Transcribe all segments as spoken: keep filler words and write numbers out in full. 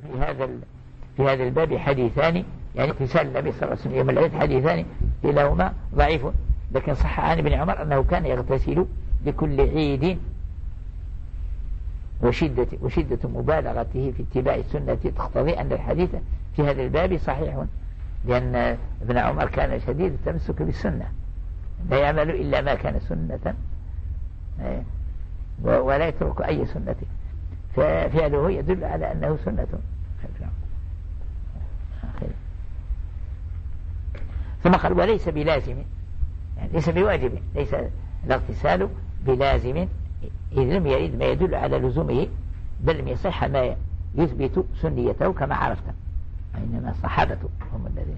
في هذا في هذا الباب حديثان، يعني اغتسال النبي صلى الله عليه وسلم يوم العيد حديثان كلاهما ضعيف، لكن صح عن ابن عمر أنه كان يغتسل لكل عيد، وشدة, وشدة مبالغته في اتباع السنة تقتضي أن الحديث في هذا الباب صحيح، لأن ابن عمر كان شديد التمسك بالسنة، لا يعمل إلا ما كان سنة ولا يترك أي سنة، ففعله يدل على أنه سنة. ثم قال وليس بلازم، يعني ليس بواجب، ليس الاغتسال بلازم إذ لم يرد ما يدل على لزومه، بل لم يصح ما يثبت سنيته كما عرفت، إنما الصحابة هم الذين.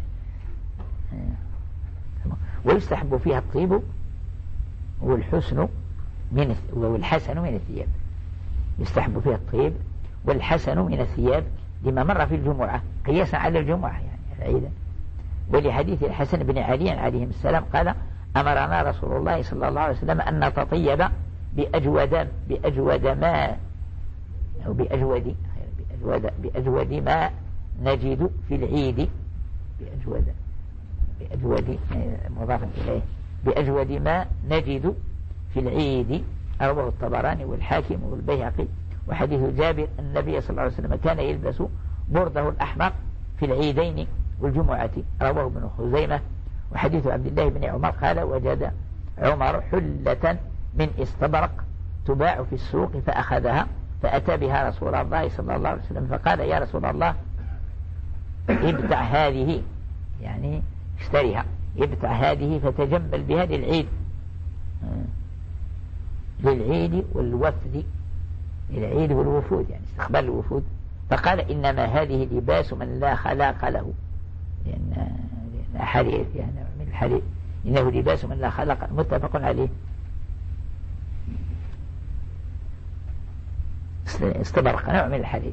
ويستحب فيها الطيب والحسن من والحسن من الثياب، يستحب فيها الطيب والحسن من الثياب لما مر في الجمعة قياسا على الجمعة يعني العيد، ولحديث الحسن بن علي عليه السلام قال أمرنا رسول الله صلى الله عليه وسلم أن نتطيب بأجود بأجود ما أو بأجود بأجود بأجود ما نجد في العيد، بأجود بأجود مضاف إليه بأجود ما نجد في العيد، رواه الطبراني والحاكم والبيهقي. وحديث جابر النبي صلى الله عليه وسلم كان يلبس برده الأحمر في العيدين والجمعة، رواه ابن خزيمة. وحديث عبد الله بن عمر قال وجد عمر حلة من استبرق تباع في السوق فأخذها فأتى بها رسول الله صلى الله عليه وسلم فقال يا رسول الله ابتع هذه، يعني اشتريها، ابتع هذه فتجمل بها للعيد، للعيد والوفد، للعيد والوفود يعني استقبال الوفود. فقال إنما هذه لباس من لا خلاق له، لأن حرير يعني من الحرير، إنه لباس من لا خلق، متفق عليه. استبرق نوع من الحرير،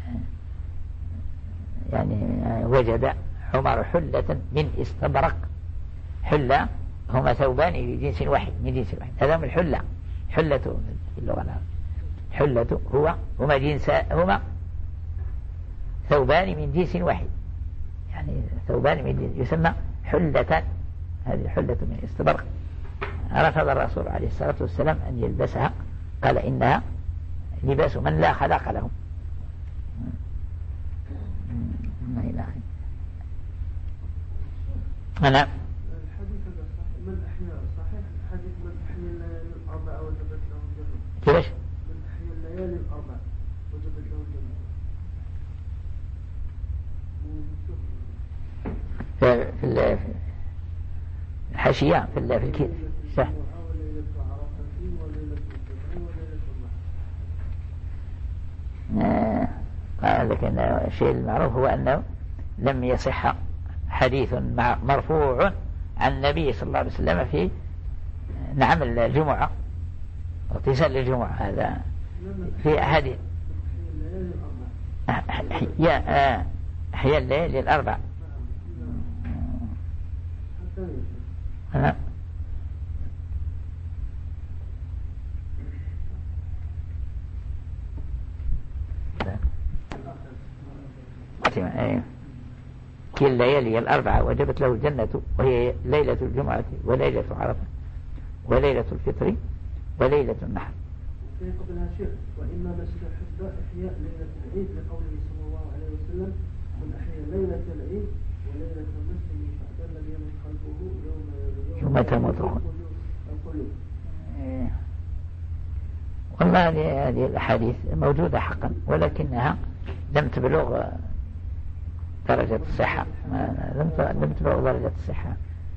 يعني وجد عمر حلة من استبرق، حلة هما ثوبان في جنس واحد من جنس واحد، هذا من الحلة، حلة في اللغة العربية، حلة هو هما جنس هما ثوبان من جنس واحد، يعني ثوبان من جنس يسمى حلة، هذه حلة من استبرق. رفض الرسول عليه الصلاة والسلام أن يلبسها، قال إنها لباس من لا خلاق له. أنا الحديث هذا صحيح، من أحيا صحيح الحديث من أحيا الليالي الأربع وجبت له الجنة، كيفاش؟ من أحيا الليالي الأربع وجبت له الجنة. في في الحاشية في في الكتاب صح. لكن الشيء المعروف هو أنه لم يصح حديث مرفوع عن النبي صلى الله عليه وسلم في نعم الجمعة اغتسال الجمعة، هذا في أحاديث أحياء أحياء الليل الأربع. أنا أيوه كل الليالي الأربعة وجبت له الجنة، وهي ليلة الجمعة وليلة عرفة وليلة الفطر وليلة النحر. في قبلها شيء وإما نستحب إحياء ليلة العيد لقوله صلى الله عليه وسلم من أحيا ليلة العيد وليلة المسلم فأدل الذي قلبه يوم يوم تموت القلوب. والله هذه الأحاديث موجودة حقا، ولكنها لم تبلغ درجة الصحة، لم تبلغ درجة الصحة،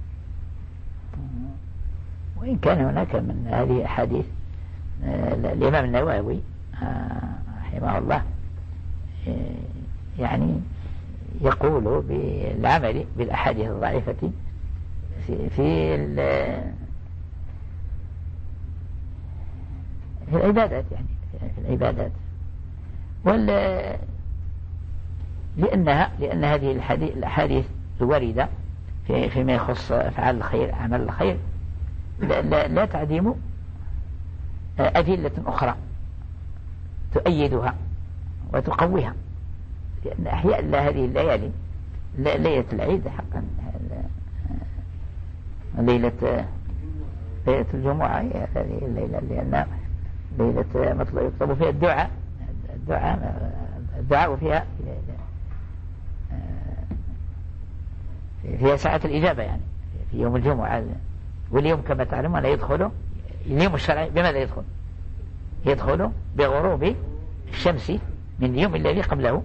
وإن كان هناك من هذه الأحاديث الإمام النووي رحمه الله يعني يقول بالعمل بالأحاديث الضعيفة في في, في العبادات، يعني في العبادات وال لأنها لأن هذه الأحاديث الواردة في فيما يخص أفعال الخير عمل الخير لا, لا, لا تعدم أدلة أخرى تؤيدها وتقويها، لأن أحياء الله هذه الليالي ليلة العيد حقا، ليلة ليلة الجمعة هذه الليلة لأن ليلة مطلع يكتب فيها الدعاء الدعاء الدعاء فيها فيها ساعة الإجابة يعني في يوم الجمعة. واليوم كما تعلمون يدخل اليوم الشرعي بماذا يدخل؟ يدخل بغروب الشمس من اليوم الذي قبله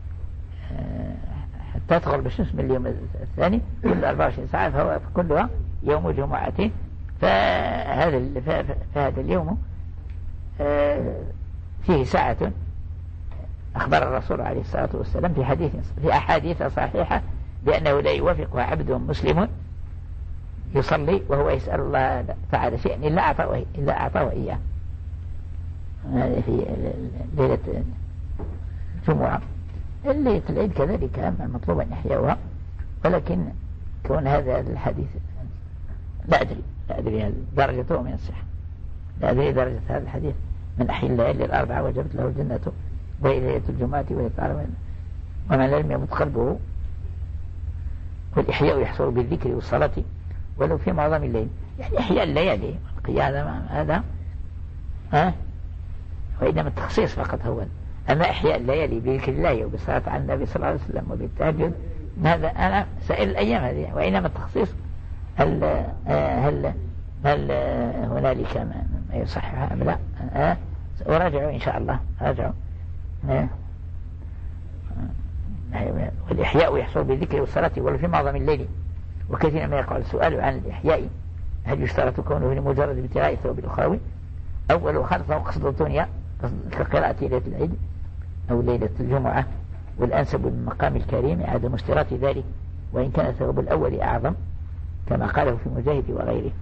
حتى تغرب الشمس من اليوم الثاني كل أربعة وعشرين ساعة، فهو كلها يوم جمعة. فهذا فهذا اليوم فيه ساعة أخبر الرسول عليه الصلاة والسلام في حديث في أحاديث صحيحة بأنه لا يوافقها عبد مسلم يصلي وهو يسأل الله تعالى شيئا إلا أعطاه إلا أعطاه إياه. هذه في ليلة الجمعة. ليلة العيد كذلك المطلوب أن يحيوها، ولكن كون هذا الحديث لا أدري لا أدري درجته من الصحة، لا أدري درجة هذا الحديث من أحيي الليالي الأربعة وجبت له الجنة وهي ليلة الجمعة ويتعلم ومن لم يمت قلبه. والإحياء يحصل بالذكر والصلاة ولو في معظم الليل، يعني إحياء الليالي القيادة هذا ها، وإنما التخصيص فقط هو. أما إحياء الليالي بذكر الله وبالصلاة على النبي صلى الله عليه وسلم وبالتهجد هذا أنا سائل الأيام هذه، وإنما التخصيص هل هل هل هنالك ما يصحها أم لا؟ ها وراجعوا إن شاء الله راجعوا. والإحياء يحصل بالذكر والصلاة ولو في معظم الليل. وكثيرا ما يقع السؤال عن الإحياء هل يشترط كونه لمجرد ابتغاء الثواب الأخروي أو لو خلطه قصد الدنيا كقراءة ليلة العيد أو ليلة الجمعة. والأنسب من مقام الكريم عدم اشتراط ذلك وإن كان الثواب الأول أعظم كما قاله في مجاهد وغيره.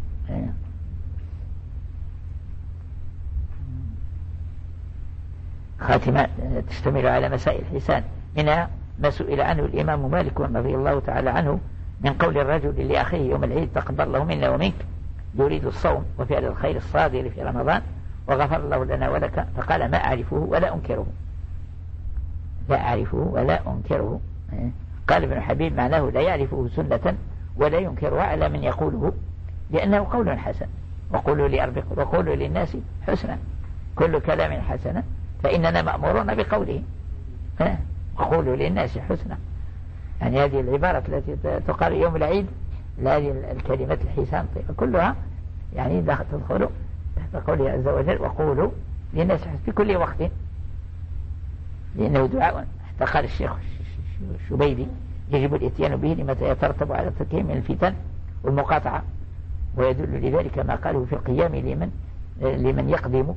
خاتمة تشتمل على مسائل حسان، منها ما سئل عنه الإمام مالك رضي الله تعالى عنه من قول الرجل لأخيه يوم العيد تقبل الله منا ومنك يريد الصوم وفعل الخير الصادر في رمضان وغفر الله لنا ولك، فقال ما أعرفه ولا أنكره لا أعرفه ولا أنكره. قال ابن حبيب معناه لا يعرفه سنة ولا ينكرها على من يقوله لأنه قول حسن. وقولوا لأرض وقولوا للناس حسنا، كل كلام حسنا فإننا مأمورون بقوله. وقولوا للناس حسنا، يعني هذه العبارة التي تقال يوم العيد هذه الكلمات الحسان كلها يعني تدخل تحت قوله عز وجل وقولوا للناس في كل وقت، لأنه دعاء. حتى قال الشيخ الشبيبي يجب الاتيان به لمتى يترتب على التكريم من الفتن والمقاطعة، ويدل لذلك ما قاله في القيام لمن لمن يقدم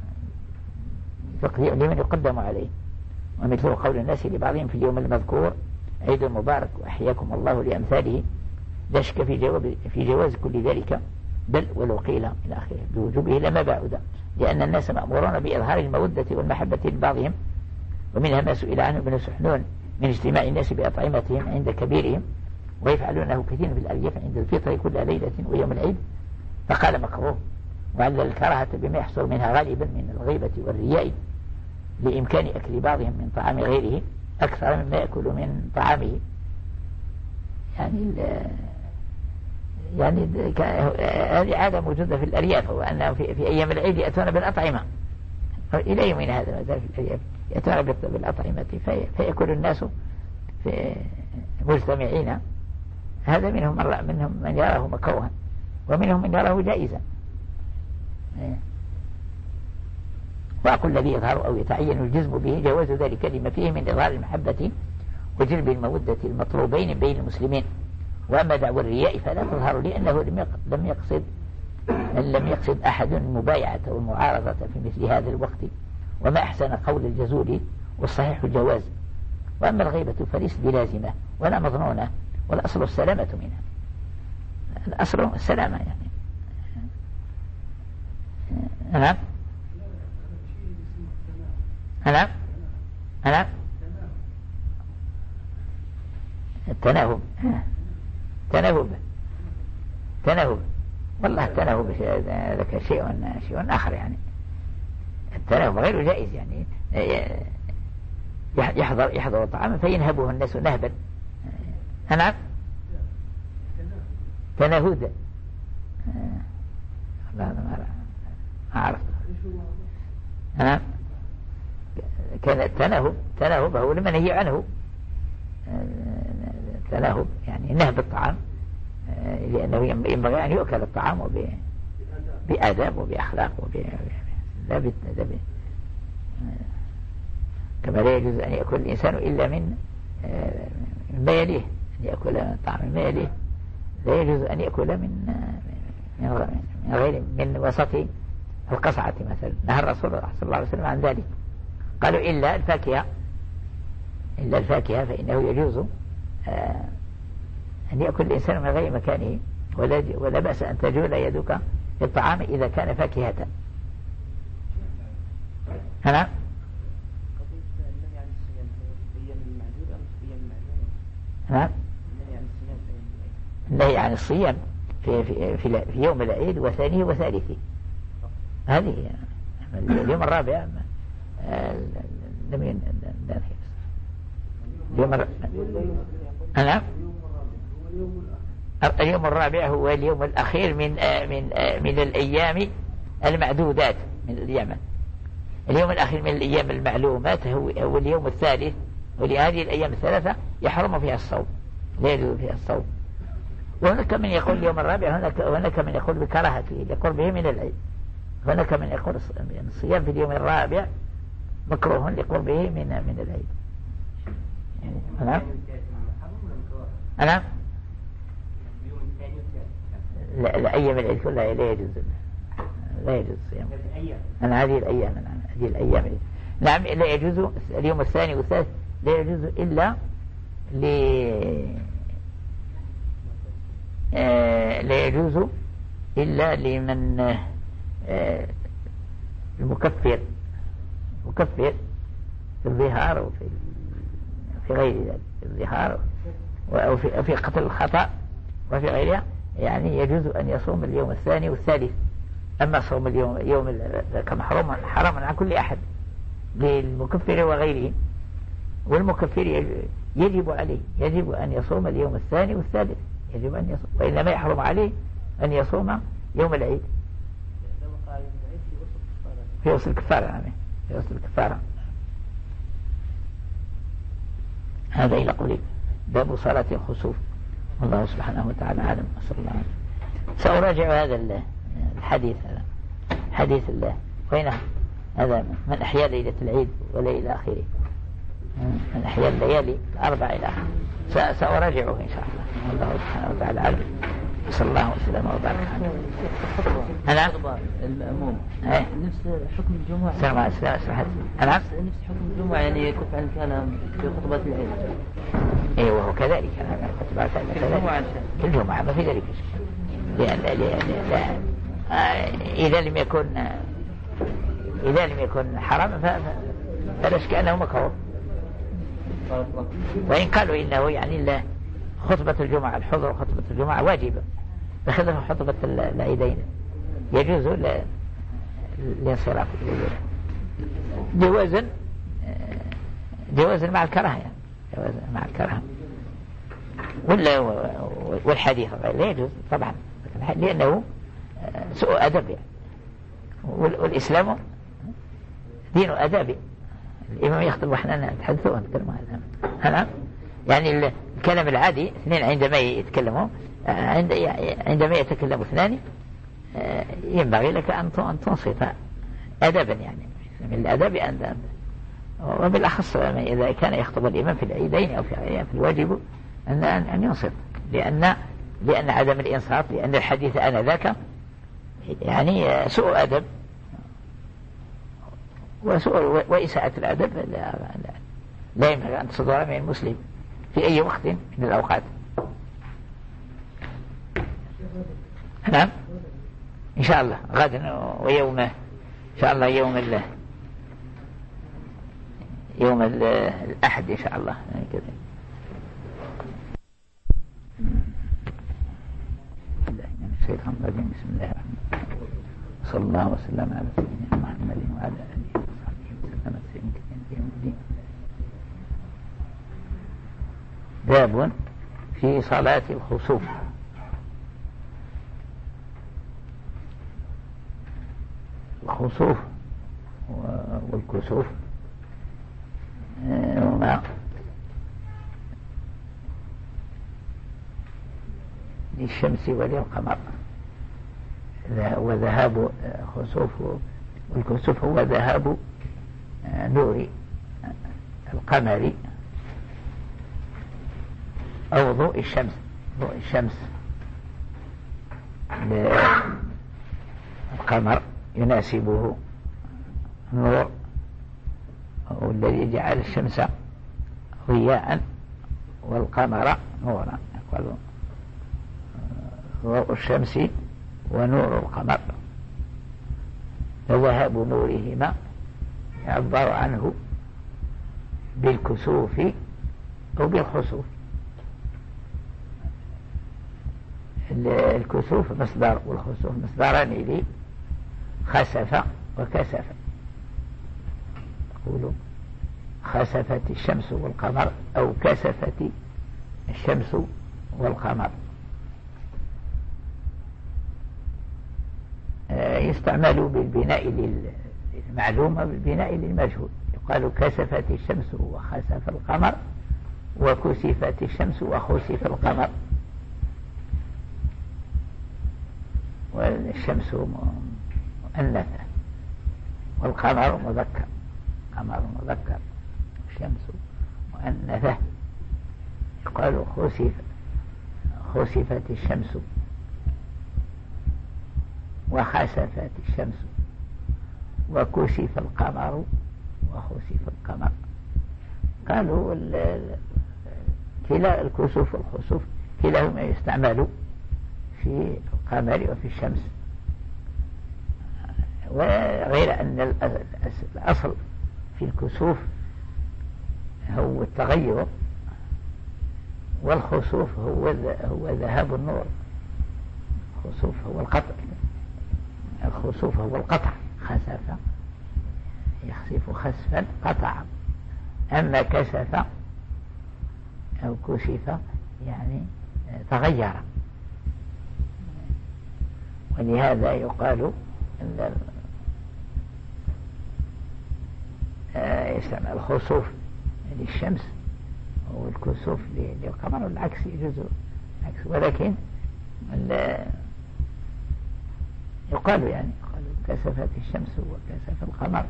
لمن يقدم عليه. ومثل قول الناس لبعضهم في اليوم المذكور عيد مبارك وأحياكم الله لأمثاله، لا شك في جواب في جواز كل ذلك، بل ولو قيل إلى آخره بوجوبه لما بعد، لأن الناس مأمورون بإظهار المودة والمحبة لبعضهم. ومنها ما سئل عنه ابن سحنون من اجتماع الناس بأطعمتهم عند كبيرهم ويفعلونه كثير في الأرياف عند الفطر كل ليلة ويوم العيد، فقال مكروه، وعلل الكراهة بما يحصل منها غالبا من الغيبة والرياء لإمكان أكل بعضهم من طعام غيره أكثر مما يأكل من طعامه. يعني يعني هذه عادة موجودة في الأرياف، وأنهم في, في أيام العيد يأتون بالأطعمة إلى يومنا هذا في الأرياف يأتون بالأطعمة في فيأكل الناس في مجتمعين. هذا منهم منهم من يراه مكروها ومنهم من يراه جائزا. وأقول الذي يظهر أو يتعين الجزم به جواز ذلك لما فيه من إظهار المحبة وجلب المودة المطلوبين بين المسلمين. وأما دعوى الرياء فلا تظهر لأنه لم يقصد لم يقصد أحد المبايعة والمعارضة في مثل هذا الوقت، وما أحسن قول الجزولي والصحيح الجواز. وأما الغيبة فليست بلازمة ولا مظنونة، والأصل السلامة منها، الأصل السلامة يعني. نعم نعم نعم التناهب تناهب تناهب والله التناهب ذاك شيء، شيء آخر يعني. التناهب غير جائز يعني. يحضر يحضر طعاما فينهبه الناس نهبا. نعم تنهد. لا ما أعرف. نعم كان التنهب تنهب هو المنهي عنه. تنهب يعني نهب الطعام، لأنه ينبغي أن يؤكل الطعام بآداب وبأخلاق وب لا ب... كما لا يجوز أن يأكل الإنسان إلا من مما يليه، أن يأكل طعام مما يليه، لا يجوز أن يأكل من من غير من وسط القصعة مثلا. نهى الرسول صلى الله عليه وسلم عن ذلك، قالوا إلا الفاكهة، إلا الفاكهة فإنه يجوز أن يأكل الإنسان من غير مكانه، ولا ولا بأس أن تجول يدك في الطعام إذا كان فاكهة. أنا نعم النهي عن الصيام في في في, في يوم العيد وثانيه وثالثه، هذه اليوم الرابع لم ين اليوم الر... نعم اليوم الرابع هو اليوم الأخير من من من الأيام المعدودات من الأيام. اليوم الأخير من الأيام المعلومات هو هو اليوم الثالث، ولهذه الأيام الثلاثة يحرم فيها الصوم، لا يجوز فيها الصوم. وهناك من يقول اليوم الرابع، هناك هناك من يقول بكراهته لقربه من العيد، هناك من يقول الصيام في اليوم الرابع مكروه لقربه من من العيد. نعم نعم لا لا أيام العيد كلها لا يجوز، لا يجوز الصيام. أنا هذه الأيام نعم هذه الأيام نعم لا يجوز. اليوم الثاني والثالث لا يجوز إلا ل آه لا يجوز إلا لمن آه المكفر، مكفر في الظهار وفي في غير ذلك، في الظهار أو في, في قتل الخطأ وفي غيرها، يعني يجوز أن يصوم اليوم الثاني والثالث. أما صوم اليوم يوم كما حرام حرام عن كل أحد للمكفر وغيره. والمكفر يجب عليه يجب أن يصوم اليوم الثاني والثالث، يجب أن يصوم، وإنما يحرم عليه أن يصوم يوم العيد في وصل الكفارة. نعم في وصل الكفارة. هذا إلى قولي باب صلاة الخسوف، والله سبحانه وتعالى أعلم. صلى الله عليه وسلم. سأراجع هذا الحديث، هذا حديث الله وين هذا من أحيا ليلة العيد وليلة آخره، من أحيا الليالي الأربع إلى آخره، سأراجعه إن شاء الله، والله سبحانه وتعالى أعلم. صلى الله وسلم وبارك عليه. أنا الأموم إيه؟ نفس حكم الجمعة. سلام عليكم. أنا نفس حكم الجمعة يعني يكف عن الكلام في خطبة العيد. إيه وهو كذلك. أنا خطبة الجمعة كل جمعة ما في ذلك، لأن لأن إذا لم يكن إذا لم يكن حرام فلا شك أنه مكروه. وإن قالوا إنه يعني لا، خطبة الجمعة الحضور خطبة الجمعة واجبة بخلاف خطبة العيدين، يجوز الانصراف جوازا جوازا مع الكراهة، يعني جوازا مع الكراهة. ولا والحديث لا يجوز طبعا، لأنه سوء أدب يعني. والإسلام دين أدب. الإمام يخطب وإحنا نتحدثوا ونتكلم هذا يعني الكلام العادي. اثنين عندما يتكلموا عند عندما يتكلم اثنان ينبغي لك أن تنصت أدبا، يعني من الأدب أن، وبالأخص إذا كان يخطب الإمام في العيدين أو في في الواجب أن أن ينصت، لأن لأن عدم الإنصات، لأن الحديث آنذاك يعني سوء أدب وسوء وإساءة الأدب لا, لا, لا ينبغي أن تصدر من المسلم في أي وقت من الأوقات. نعم إن شاء الله غدا ويوم إن شاء الله يوم الله يوم الأحد إن شاء الله كذا. بسم الله الرحمن الرحيم. صلى الله وسلم على سيدنا محمد وعلى آله وصحبه وسلم تسليما كثيرا إلى يوم الدين. باب في صلاة الخسوف. الخسوف والكسوف هما للشمس وللقمر، وذهاب خسوف والكسوف هو ذهاب نور القمر أو ضوء الشمس ضوء الشمس للقمر يناسبه النور والذي جعل الشمس ضياء والقمر نورا، يقول ضوء الشمس ونور القمر، فذهاب نورهما يعبر عنه بالكسوف أو بالخسوف. الكسوف مصدر والخسوف مصدران لي خسف وكسف. يقولوا خسفت الشمس والقمر أو كسفت الشمس والقمر. يستعمل بالبناء للمعلومة بالبناء للمجهول، يقال كسفت الشمس وخسف القمر وكسفت الشمس وخسف القمر. والشمس مؤنثة والقمر مذكر، قمر مذكر الشمس مؤنثة، يقال خسف خسفت الشمس وخسفت الشمس وكسف القمر وخسف القمر. قالوا كلا الكسوف والخسوف كلاهما يستعمل في القمر وفي الشمس، وغير أن الأصل في الكسوف هو التغير، والخسوف هو هو ذهاب النور. الخسوف هو القطع، الخسوف هو القطع، خسف يخسف خسفا قطعا، أما كسف أو كسف يعني تغير. ولهذا يقال أن يستعمل الخسوف للشمس والكسوف للقمر، والعكس يجوز العكس. ولكن يقال يعني يقال كسفت الشمس وكسف القمر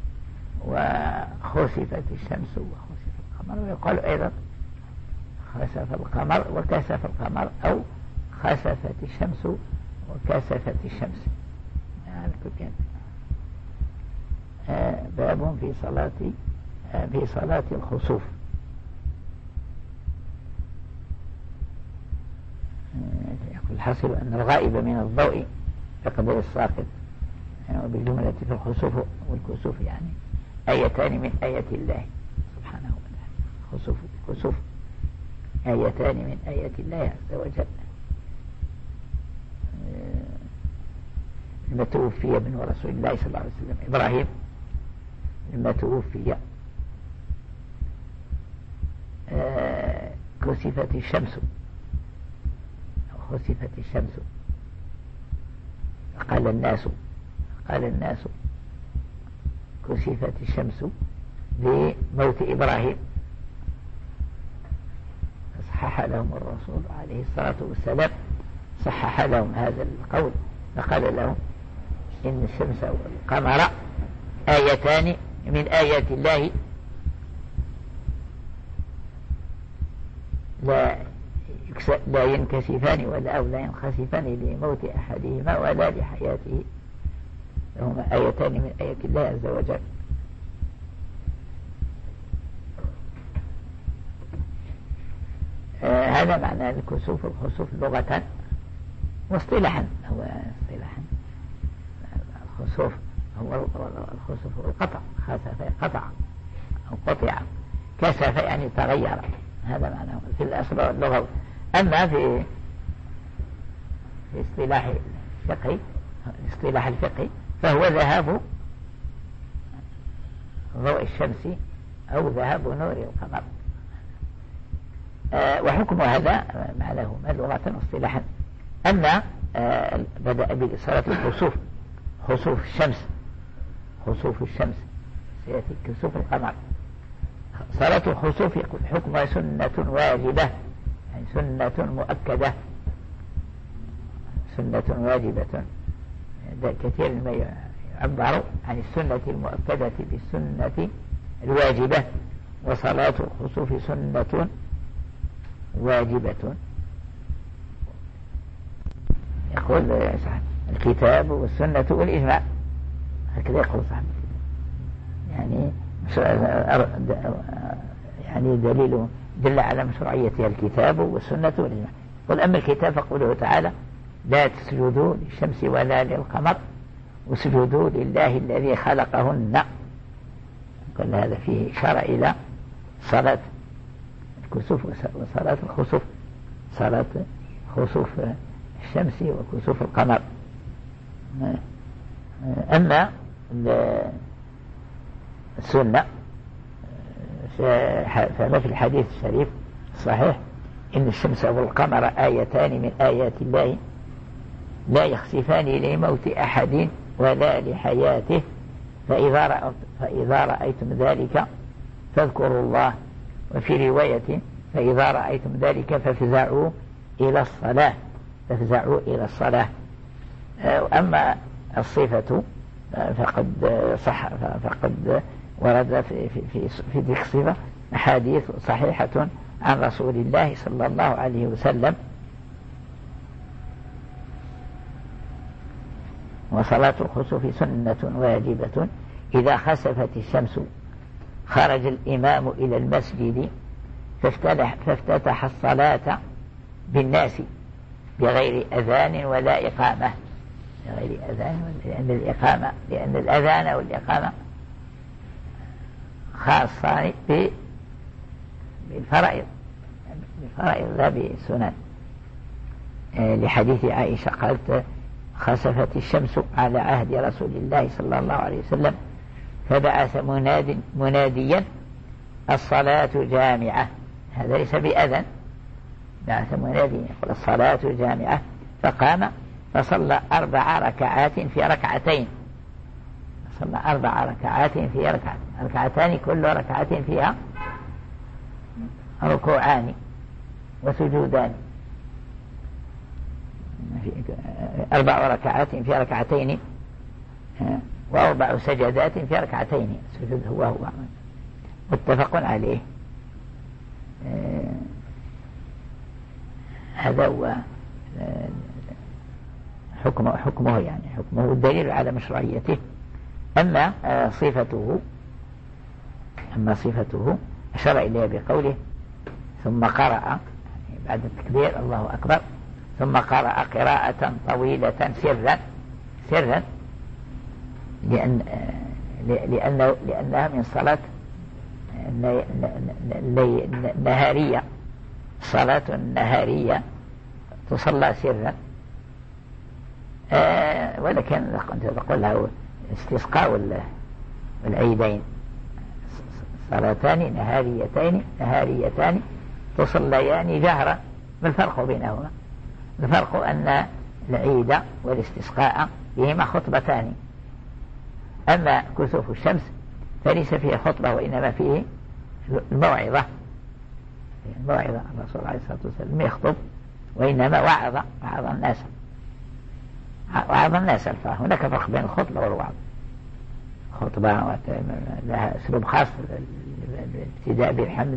وخسفت الشمس وخسف القمر، ويقال أيضا خسف القمر وكسف القمر أو خسفت الشمس وكسفت الشمس. يعني آه باب في صلاة آه في صلاة الخسوف. آه يقول الحاصل أن الغائب من الضوء بقدر الساقط، يعني بالجملة في الخسوف والكسوف يعني آيتان من آيات الله سبحانه وتعالى. خسوف والكسوف آيتان من آيات الله عز وجل. لما توفي ابن رسول الله صلى الله عليه وسلم إبراهيم، لما توفي كسفت الشمس أو خسفت الشمس، قال الناس قال الناس كسفت الشمس بموت إبراهيم، صحح لهم الرسول عليه الصلاة والسلام، صحح لهم هذا القول، فقال لهم إن الشمس والقمر آيتان من آيات الله لا لا ينكسفان ولا أو لا ينخسفان لموت أحدهما ولا لحياته، هما آيتان من آيات الله عز وجل. آه هذا معنى الكسوف والخسوف لغة واصطلاحا. هو اصطلاحا الخسوف هو الخسوف هو القطع، خسف قطع أو قطع، كسف يعني تغير، هذا معناه في الأصل اللغوي. أما في في اصطلاح الفقهي اصطلاح الفقهي فهو ذهاب ضوء الشمس أو ذهاب نور القمر. آه وحكم هذا معناه ما لغة واصطلاحا أن آه بدأ بصلاة الخسوف، خسوف الشمس، خسوف الشمس سيأتي كسوف القمر. صلاة الخسوف حكمها سنة واجبة، يعني سنة مؤكدة، سنة واجبة. كثير ما يعبر عن السنة المؤكدة بالسنة الواجبة، وصلاة الخسوف سنة واجبة. يقول الكتاب والسنة والإجماع، هكذا يقول صاحب يعني يعني دليل دل على مشروعيتها الكتاب والسنة والإجماع. قل أما الكتاب فقوله تعالى لا تسجدوا للشمس ولا للقمر واسجدوا لله الذي خلقهن. قال هذا فيه إشارة إلى صلاة الكسوف وصلاة الخسوف، صلاة خسوف الشمس وكسوف القمر. أما السنة فما في الحديث الشريف الصحيح إن الشمس والقمر آيتان من آيات الله لا يخسفان لموت أحد ولا لحياته، فإذا, رأت فإذا رأيتم ذلك فاذكروا الله. وفي رواية فإذا رأيتم ذلك فافزعوا إلى الصلاة، فافزعوا إلى الصلاة. أما الصفة فقد صح فقد ورد في في في ذكر الصفة أحاديث صحيحة عن رسول الله صلى الله عليه وسلم. وصلاة الخسوف سنة واجبة. إذا خسفت الشمس خرج الإمام إلى المسجد فافتتح, فافتتح الصلاة بالناس بغير أذان ولا إقامة، بغير أذان، لأن الإقامة لأن الأذان والإقامة خاصة بالفرائض، بالفرائض لا بالسنن. لحديث عائشة قالت خسفت الشمس على عهد رسول الله صلى الله عليه وسلم فبعث مناد مناديا الصلاة جامعة، هذا ليس بأذن، بعث مناديا يقول الصلاة جامعة، فقام فصلى أربع ركعات في ركعتين، صلى أربع ركعات في ركعتين، ركعتان كل ركعة فيها ركوعان وسجودان، أربع ركعات في ركعتين وأربع سجدات في ركعتين، السجود هو هو متفق عليه. هذا هو حكمه, حكمه يعني حكمه الدليل على مشروعيته. أما صفته أما صفته أشار إليها بقوله ثم قرأ بعد التكبير الله أكبر ثم قرأ قراءة طويلة سرا سرا لأن لأنه لأنها من صلاة نهارية، صلاة نهارية تصلى سرا. آه ولكن كنت أقول له استسقاء والعيدين صلاتان نهاريتين نهاريتان تصليان جهرا، ما الفرق بينهما؟ الفرق أن العيد والاستسقاء بهما خطبتان، أما كسوف الشمس فليس فيه خطبة وإنما فيه الموعظة، الموعظة. الرسول عليه الصلاة والسلام يخطب وإنما وعظ وعظ الناس وعظ الناس فهناك فرق بين الخطبة والوعظ. خطبة لها أسلوب خاص، الابتداء بالحمد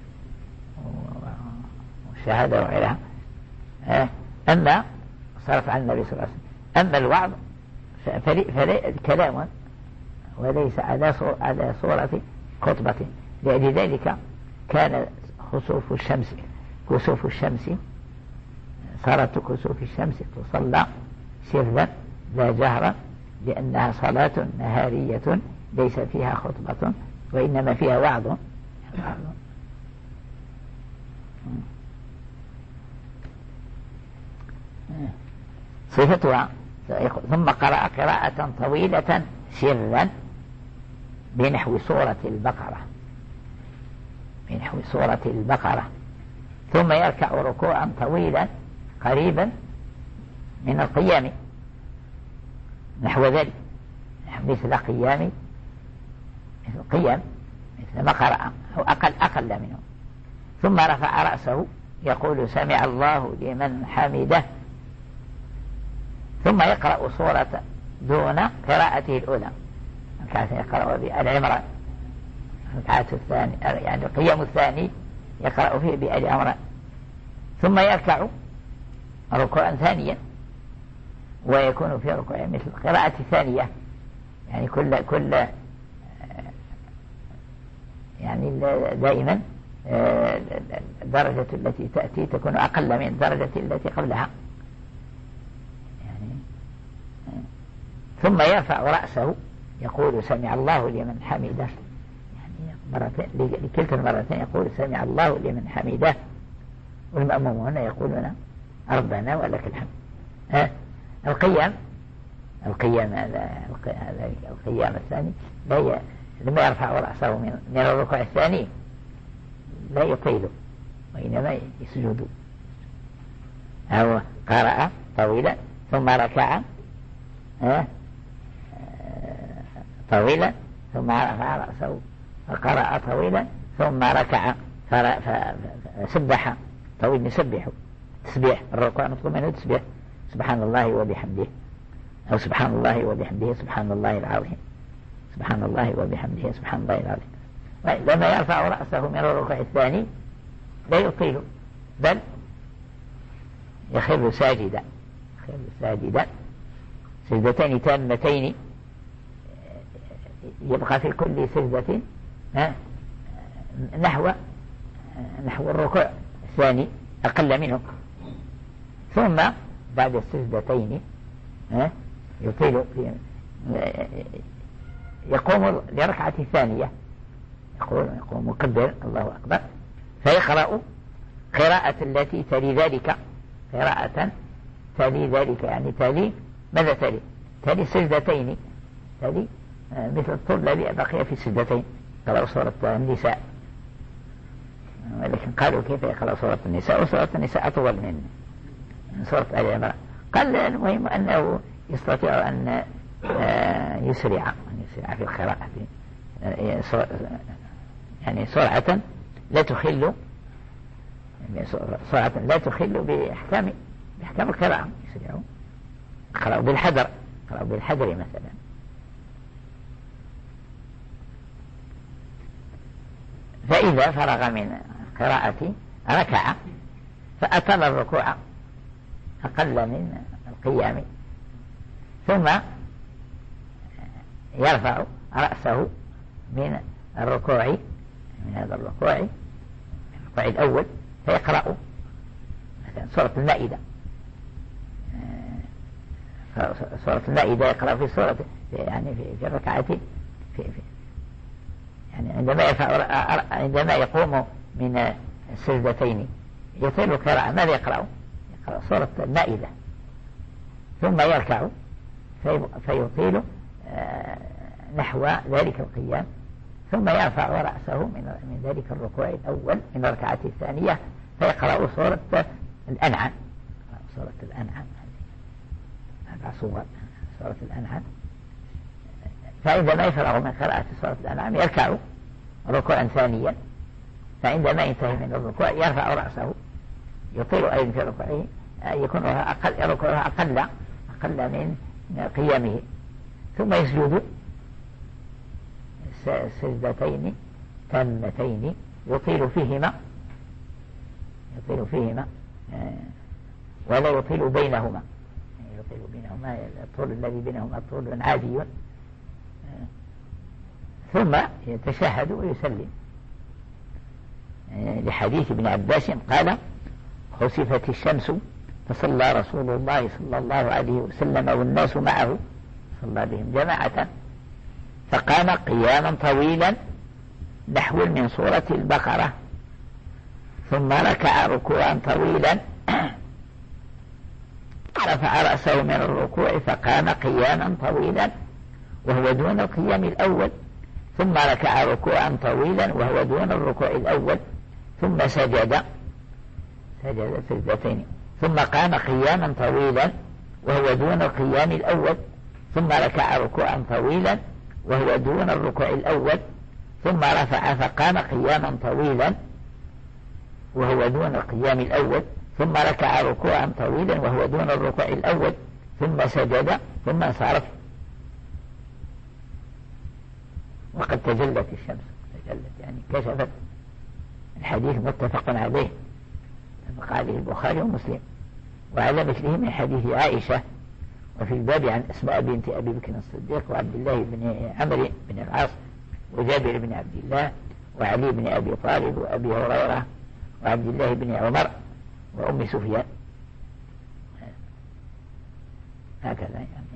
والشهادة وغيرها، أما صرف عن النبي صلى الله عليه وسلم. أما الوعظ فلي كلام وليس على على صورة خطبة. لذلك كان خسوف الشمس كسوف الشمس صلاة كسوف الشمس تصلى سرا لا جهرا، لأنها صلاة نهارية ليس فيها خطبة وإنما فيها وعظ. صفتها ثم قرأ قراءة طويلة سرا بنحو سورة البقرة، بنحو سورة البقرة. ثم يركع ركوعا طويلا قريبا من القيام نحو ذلك، مثل قيام مثل قيام مثل ما قرأ أو أقل أقل منه. ثم رفع رأسه يقول سمع الله لمن حمده، ثم يقرأ سورة دون قراءته الأولى، كان يقرأ بآل عمران، الركعة الثانية يعني القيام الثاني يقرأ فيه بآل عمران، ثم يركع ركوعا ثانيا ويكون في ركوع مثل القراءة الثانية، يعني كل كل يعني دائما الدرجة التي تأتي تكون أقل من الدرجة التي قبلها يعني. ثم يرفع رأسه يقول سمع الله لمن حمده، يعني مرتين لكلتا المرتين يقول سمع الله لمن حمده، والمأمومون يقولون ربنا ولك الحمد. ها القيام القيام هذا القيام الثاني لا ي... لما يرفع رأسه من, من الركوع الثاني لا يطيل وإنما يسجد، أو قرأ طويلا ثم ركع طويلا ثم رفع رأسه فقرأ طويلا ثم ركع فسبح طويل يسبح تسبيح الركوع مطلوب منه تسبيح سبحان الله وبحمده، أو سبحان الله وبحمده سبحان الله العظيم، سبحان الله وبحمده سبحان الله العظيم. لما يرفع رأسه من الركوع الثاني لا يطيل بل يخر ساجدا يخر ساجدا سجدتين تامتين، يبقى في كل سجدة نحو نحو الركوع الثاني أقل منه، ثم بعد السجدتين يطيل في يقوم لركعة الثانية، يقول يقوم مكبر الله أكبر فيقرأ قراءة التي تلي ذلك، قراءة تلي ذلك يعني تلي ماذا تلي؟ تلي السجدتين، تلي مثل الطول الذي بقي في السجدتين، قرأ سورة النساء، ولكن قالوا كيف يقرأ سورة النساء وسورة النساء أطول من سورة آل عمران؟ قال المهم أنه يستطيع أن يسرع أن يسرع في القراءة يعني سرعة لا تخل سرعة لا تخل بأحكام بأحكام القراءة، يسرعوا قرأوا بالحذر قرأوا بالحذر مثلا. فإذا فرغ من قراءة ركع فأطال الركوع أقل من القيام، ثم يرفع رأسه من الركوع من هذا الركوع من الركوع الأول فيقرأ مثلا سورة المائدة، سورة المائدة يقرأ في سورة يعني في, في الركعة في, في يعني عندما يرفع عندما يقوم من السجدتين يطيل القراءة، ماذا يقرأ؟ يقرأ سورة المائدة، ثم يركع فيطيل نحو ذلك القيام، ثم يرفع رأسه من من ذلك الركوع الأول من الركعة الثانية فيقرأ سورة الأنعام، سورة الأنعام هذا صور سورة الأنعام. فعندما يفرغ من قراءة سورة الأنعام يركع ركوعا ثانيا، فعندما ينتهي من الركوع يرفع رأسه يطيل أيضا في ركوعه يكون أقل ركوعه أقل أقل من قيامه، ثم يسجد سجدتين تامتين يطيل فيهما يطيل فيهما ولا يطيل بينهما، يطيل بينهما الطول الذي بينهما طول عادي، ثم يتشهد ويسلم لحديث ابن عباس قال خسفت الشمس فصلى رسول الله صلى الله عليه وسلم والناس معه، صلى بهم جماعة فقام قياما طويلا نحو من سورة البقرة، ثم ركع ركوعا طويلا رفع رأسه من الركوع فقام قياما طويلا وهو دون القيام الأول، ثم ركع ركوعا طويلا وهو دون الركوع الأول، ثم سجد سجد سجدتين ثم قام قياما طويلا وهو دون القيام الأول ثم ركع ركوعا طويلا وهو دون الركوع الأول ثم رفع فقام قياما طويلا وهو دون القيام الأول ثم ركع ركوعا طويلا وهو دون الركوع الأول ثم سجد ثم انصرف. وقد تجلت الشمس تجلت يعني كشفت. الحديث متفق عليه قاله البخاري ومسلم. وعلى مثله من حديث عائشة وفي الباب عن أسماء بنت أبي بكر الصديق وعبد الله بن عمرو بن العاص وجابر بن عبد الله وعلي بن أبي طالب وأبي هريرة وعبد الله بن عمر وأم سفيان. هكذا يعني.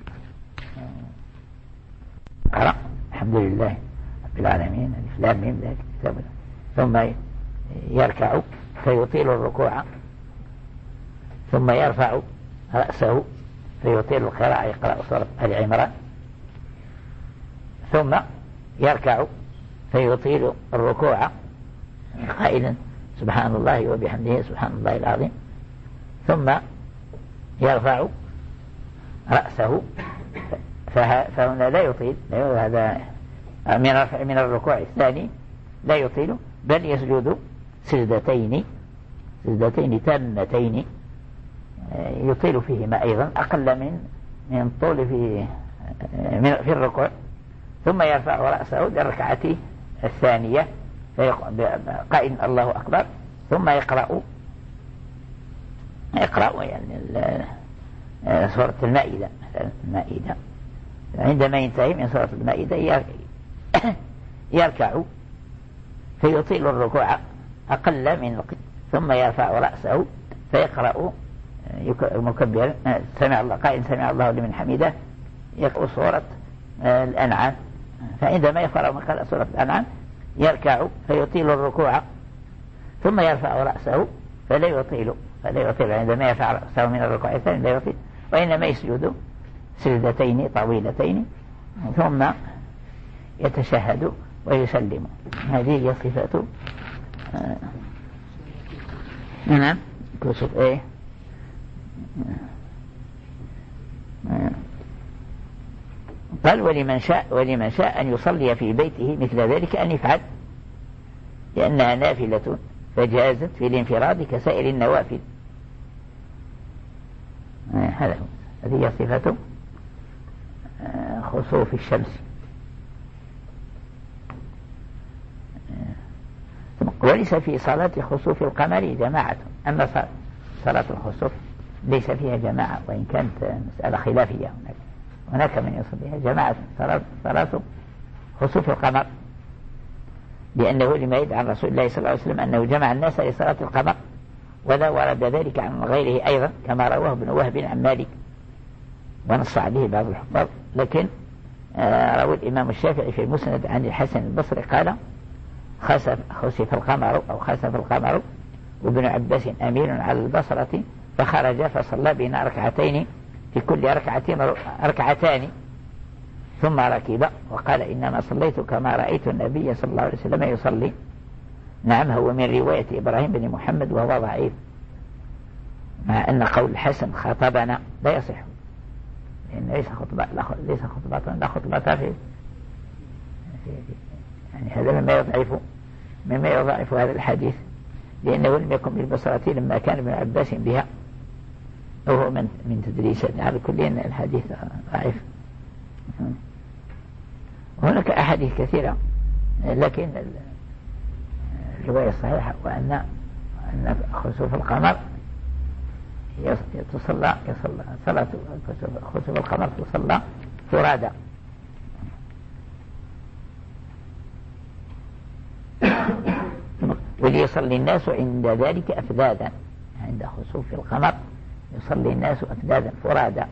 قرأ الحمد لله رب العالمين الف لام ميم ذلك الكتاب ثم يركع فيطيل الركوع ثم يرفع رأسه فيطيل القراءة يقرأ سورة آل عمران ثم يركع فيطيل الركوع قائلا سبحان الله وبحمده سبحان الله العظيم ثم يرفع رأسه فهنا لا يطيل هذا من الركوع الثاني لا يطيل بل يسجد سجدتين سجدتين تامتين يطيل فيهما أيضا أقل من من طول في في الركوع ثم يرفع رأسه للركعة الثانية قائل الله أكبر ثم يقرأ يقرأ يعني سورة المائدة المائدة عندما ينتهي من سورة المائدة يركع فيطيل الركوع أقل من ثم يرفع رأسه فيقرأ مكبر سمع الله قائل سمع الله لمن حمده يقرأ سورة الأنعام فعندما يفرغ من قراءة سورة الأنعام يركع فيطيل الركوع ثم يرفع رأسه فلا يطيل فلا يطيل عندما يرفع رأسه من الركوع الثاني لا يطيل وإنما يسجد سجدتين طويلتين ثم يتشهد ويسلم. هذه هي صفة نعم كسب ايه قال ولمن شاء ولمن شاء أن يصلي في بيته مثل ذلك أن يفعل لأنها نافلة فجازت في الانفراد كسائر النوافل. هذا هو هذه صفة خسوف الشمس. وليس في صلاة خسوف القمر جماعة أما صلاة الخسوف ليس فيها جماعة وإن كانت مسألة خلافية هناك هناك من يصليها جماعة صلاة خسوف القمر لأنه لما يدعى عن رسول الله صلى الله عليه وسلم أنه جمع الناس لصلاة القمر ولا ورد ذلك عن غيره أيضا كما رواه ابن وهب عن مالك ونص عليه بعض الحفاظ. لكن آه روى الإمام الشافعي في المسند عن الحسن البصري قال خسف خسف القمر أو خسف القمر وابن عباس أمير على البصرة فخرج فصلى بنا ركعتين في كل ركعتين ركعتان ثم ركب وقال إنما صليت كما رأيت النبي صلى الله عليه وسلم يصلي. نعم هو من رواية إبراهيم بن محمد وهو ضعيف مع أن قول الحسن خطبنا لا يصح لأن ليس خطبة ليس خطبة لا خطبة في يعني هذا مما يضعف مما يضعف هذا الحديث لأنه لم يكن بالبصرة لما كان ابن عباس بها وهو من من تدريسات على كل الحديث ضعيف. هناك أحاديث كثيرة لكن الرواية الصحيحة وأن أن خسوف القمر تصلى يصلى صلاة خسوف القمر تصلى فرادى. وليصلي الناس عند ذلك أفذاذا عند خسوف القمر يصلي الناس أفذاذا فرادى.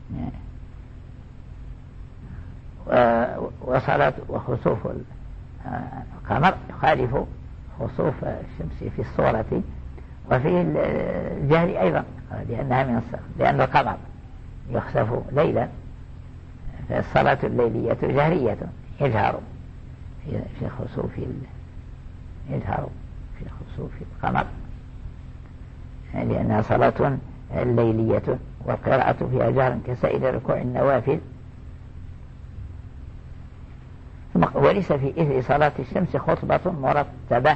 وصلاة وخسوف القمر يخالف خسوف الشمس في الصورة وفي الجهر أيضا لأنها من الصلاة لأن القمر يخسف ليلا فالصلاة الليلية جهرية يجهر في خسوف يجهر في خسوف القمر لأنها صلاة ليلية والقراءة فيها جهر كسائر ركوع النوافل. وليس في إثر صلاة الشمس خطبة مرتبة.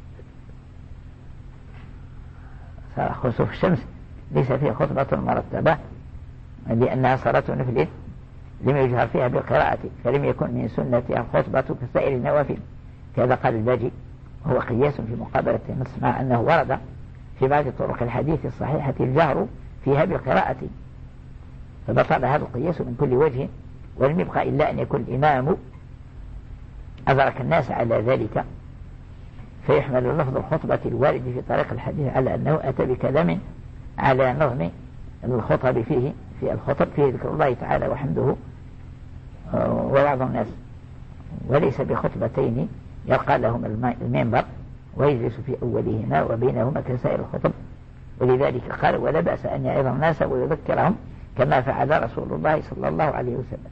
خسوف الشمس ليس فيه خطبة مرتبة لأنها صلاة نفل لم يجهر فيها بالقراءة، فلم يكن من سنتها الخطبة كسائر النوافل. كذا قال الباجي وهو قياس في مقابلة النص، مع أنه ورد في بعض طرق الحديث الصحيحة الجهر فيها بالقراءة، فبطل هذا القياس من كل وجه، ولم يبقى إلا أن يكون الإمام أدرك الناس على ذلك، فيحمل لفظ الخطبة الوارد في طريق الحديث على أنه أتى بكلام على نظم الخطب فيه في الخطب فيه ذكر الله تعالى وحمده ووعظ الناس، وليس بخطبتين يلقى لهم المنبر ويجلس في أولهما وبينهما كسائر الخطب. ولذلك قال ولا بأس أن يعظ الناس ويذكرهم كما فعل رسول الله صلى الله عليه وسلم.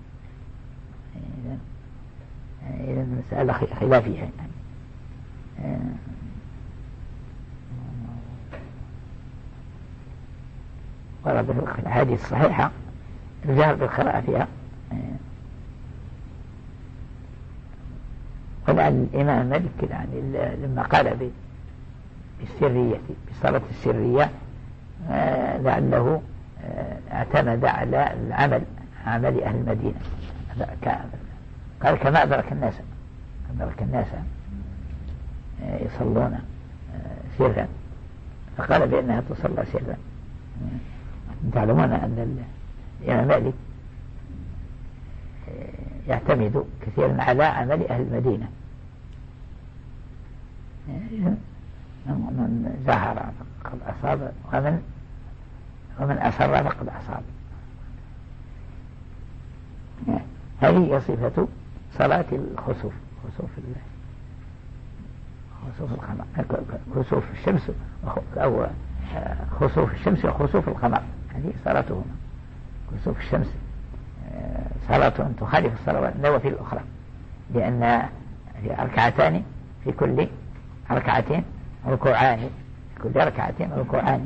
إذا المسألة خلافية. ورد في الحديث الصحيحة الجهر بالقراءة فيها. ولعل الإمام مالك يعني لما قال بالسرية بالصلاة السرية لعله اعتمد على العمل عمل أهل المدينة، قال كما أدرك الناس أدرك الناس يصلون سرا، فقال بأنها تصلى سرا. تعلمون أن الإمام مالك يعتمد كثيرا على عمل أهل المدينة، من زهر فقد أصاب ومن ومن أسر فقد أصاب. هذه صفة صلاة الخسوف، خسوف الله خسوف القمر، خسوف الشمس أو خسوف الشمس وخسوف القمر، هذه صلاتهما. خسوف الشمس صلاة تخالف الصلوات النوافل الأخرى، لأن في ركعتان في كل ركعتين ركوعان، في كل ركعتين ركوعان.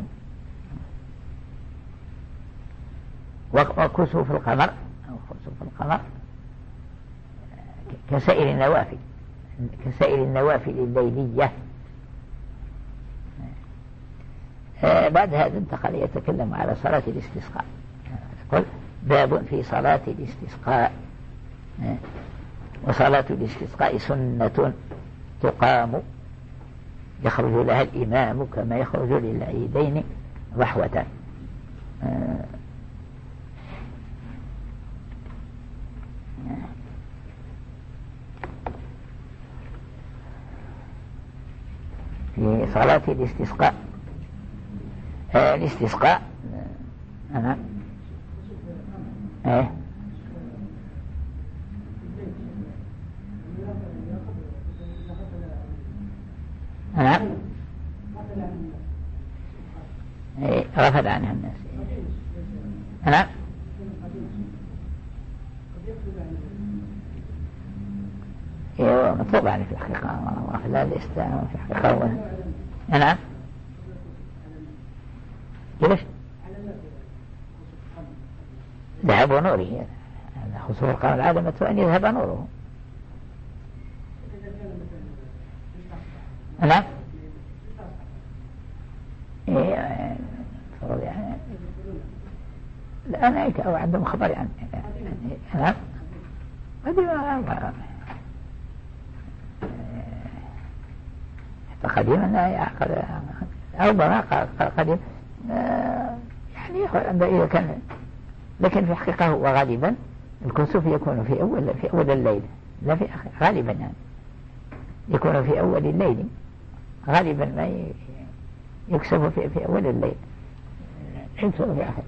وكسوف القمر أو خسوف القمر كسائر النوافل كسائر النوافل الليلية. آه بعد هذا انتقل يتكلم على صلاة الاستسقاء. يقول باب في صلاة الاستسقاء. آه وصلاة الاستسقاء سنة تقام يخرج لها الإمام كما يخرج للعيدين ضحوة. آه في صلاة الاستسقاء. آه الاستسقاء أنا إيه نعم إيه رفض عنها الناس. نعم إيه مطلوب يعني في الحقيقة لا الاستعانة في الحقيقة. نعم ليش ذهب نوره، خسوف القمر العالمة أن يذهب نوره. نعم إيه يعني لا أنا أو عندهم خبر يعني. نعم حتى قديما يعقد أو بما قديم يعني إذا كان، لكن في الحقيقة هو غالبا الكسوف يكون في أول في أول الليل، لا في آخر غالبا يعني يكون في أول الليل غالبا، ما يكسف في في أول الليل يكسف في آخر.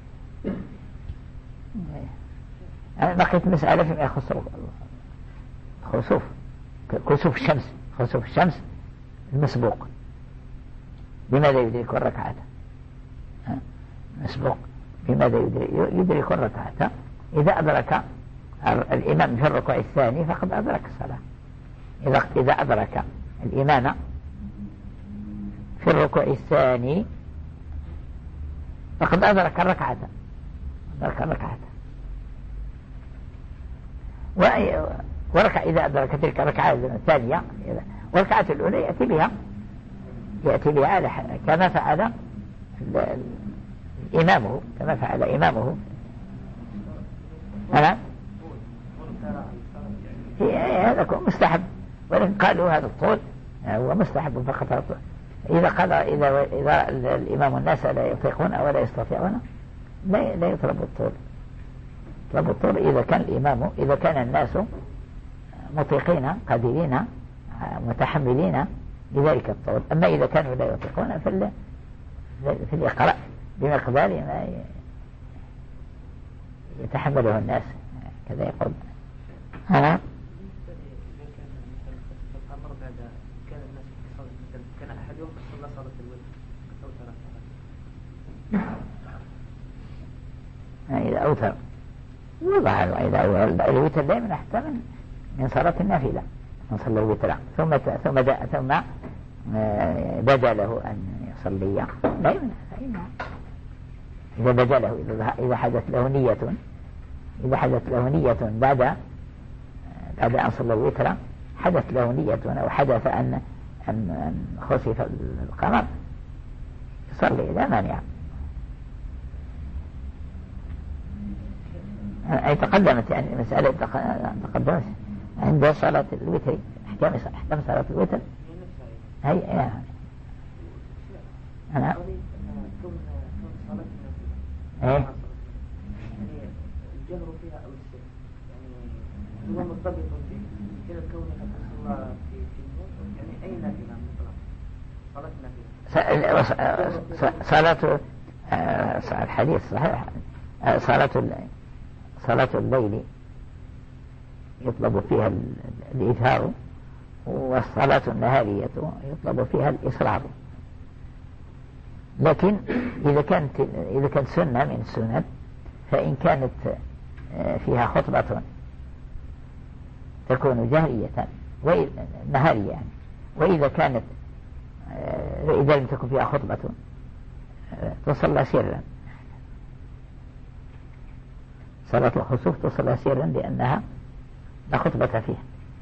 أنا بقيت مسألة فيما يخص خسوف كسوف الشمس. خسوف الشمس المسبوق بماذا يدرك الركعة؟ مسبوق بماذا يدرك الركعة؟ إذا أدرك الإمام في الركوع الثاني فقد أدرك الصلاة. إذا إذا أدرك الإمام في الركوع الثاني فقد أدرك الركعة، أدرك الركعة. وركع إذا أدرك تلك الركعة الثانية والركعة الأولى يأتي بها يأتي بها كما فعل إمامه كما فعل إمامه. أنا هذا مستحب، ولكن قالوا هذا الطول هو مستحب فقط. إذا قال إذا إذا الإمام الناس لا يطيقون ولا يستطيعون لا لا يطلب الطول. يطلب الطول إذا كان الإمام إذا كان الناس مطيقين قادرين متحملين لذلك الطول. أما إذا كانوا لا يطيقون فال فليقرأ بمقدار ما يتحمله الناس كذا يقول. ها كان أحدهم صلى صلاة الوتر إذا أوتر وضع إذا الوتر دائما أحسن من من صلاة النافلة. من صلى الوتر ثم ثم ثم بدا له أن يصلي دائما. إذا بدا له إذا حدث له نية إذا حدث له نية بعد بعد أن صلى الوتر حدث له نية أو حدث أن أن خسف القمر يصلي لا مانع. أي تقدمت يعني مسألة تقدمت عند صلاة الوتر أحكام أحكام صلاة الوتر هي يعني أنا إيه الجهر فيها أو السر يعني هو مرتبط كده كونه صلى في في يعني أي نافلة مطلق صلاة صلاة نافلة الحديث صحيح. صلاة صلاة الليل يطلب فيها الإجهار والصلاة النهارية يطلب فيها الإصرار. لكن إذا كانت إذا كانت سنة من السنن فإن كانت فيها خطبة تكون جهرية نهارية يعني. وإذا كانت إذا لم تكن فيها خطبة تصلى سرا. صلاة الخسوف تصلى سرا لأنها لا خطبة فيها.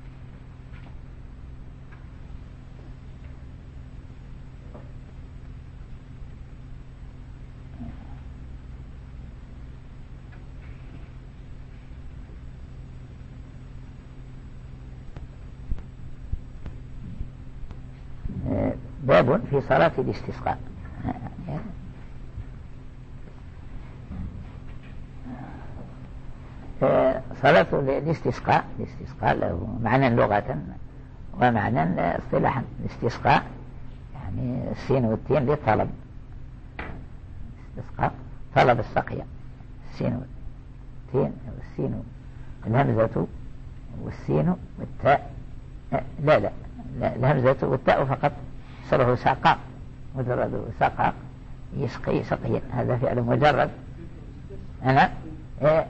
باب في صلاة الاستسقاء. صلاة الاستسقاء الاستسقاء له معنى لغة ومعنى اصطلاحا. الاستسقاء يعني السين والتين للطلب. الاستسقاء طلب السقيا. السين والتين والسين الهمزة والسين والتاء لا لا, لا الهمزة والتاء فقط صله ساقا مجرد ساقا يسقي سقيا هذا فعل مجرد. أنا إيه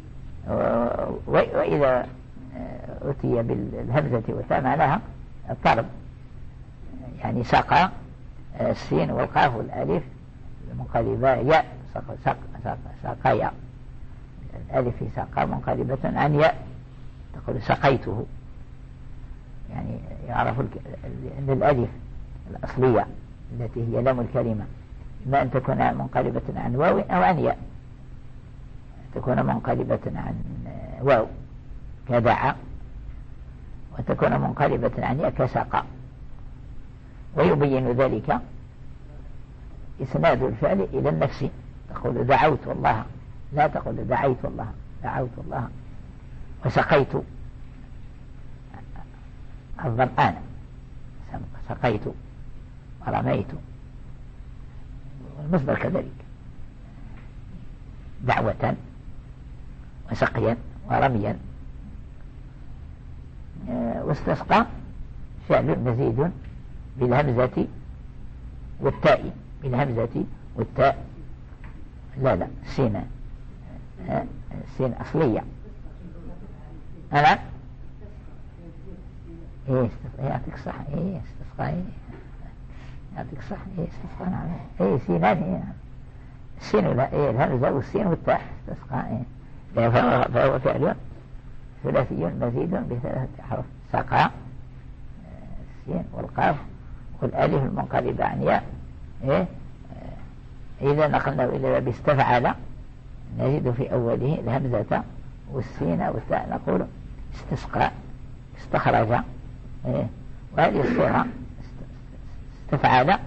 وإذا أتي بالهمزة والتاء معناها الطلب يعني ساقا. السين والقاف والألف منقلبة ياء ساق ساق ساقيا. الألف في ساقا منقلبة عن ياء تقول سقيته يعني يعرف أن الألف الأصلية التي هي لام الكلمة إما أن تكون منقلبة عن واو أو عن ياء. تكون منقلبة عن واو كدعا وتكون منقلبة عن ياء كساقا. ويبين ذلك إسناد الفعل إلى النفس. تقول دعوت الله لا تقول دعيت الله. دعوت الله وسقيت الظمآن سقيت ورميت والمصدر كذلك دعوة وسقيا ورميا. واستسقى فعل مزيد بالهمزة والتاء بالهمزة والتاء لا لا سين سين أصلية. أنا إيه يعطيك صح إيه استسقى إيه يعطيك صح إيه استسقى نعم إيه سينان إيه السين ولا إيه الهمزة والسين والتاء استسقى إيه فهو فعل ثلاثي مزيد بثلاثة حروف سقى السين والقاف والألف المنقلبة عن ياء إيه إذا نقلنا إلى باب استفعل نجد في أوله الهمزة والسين والتاء نقول استسقى استخرج إيه وهذه الصورة استفعل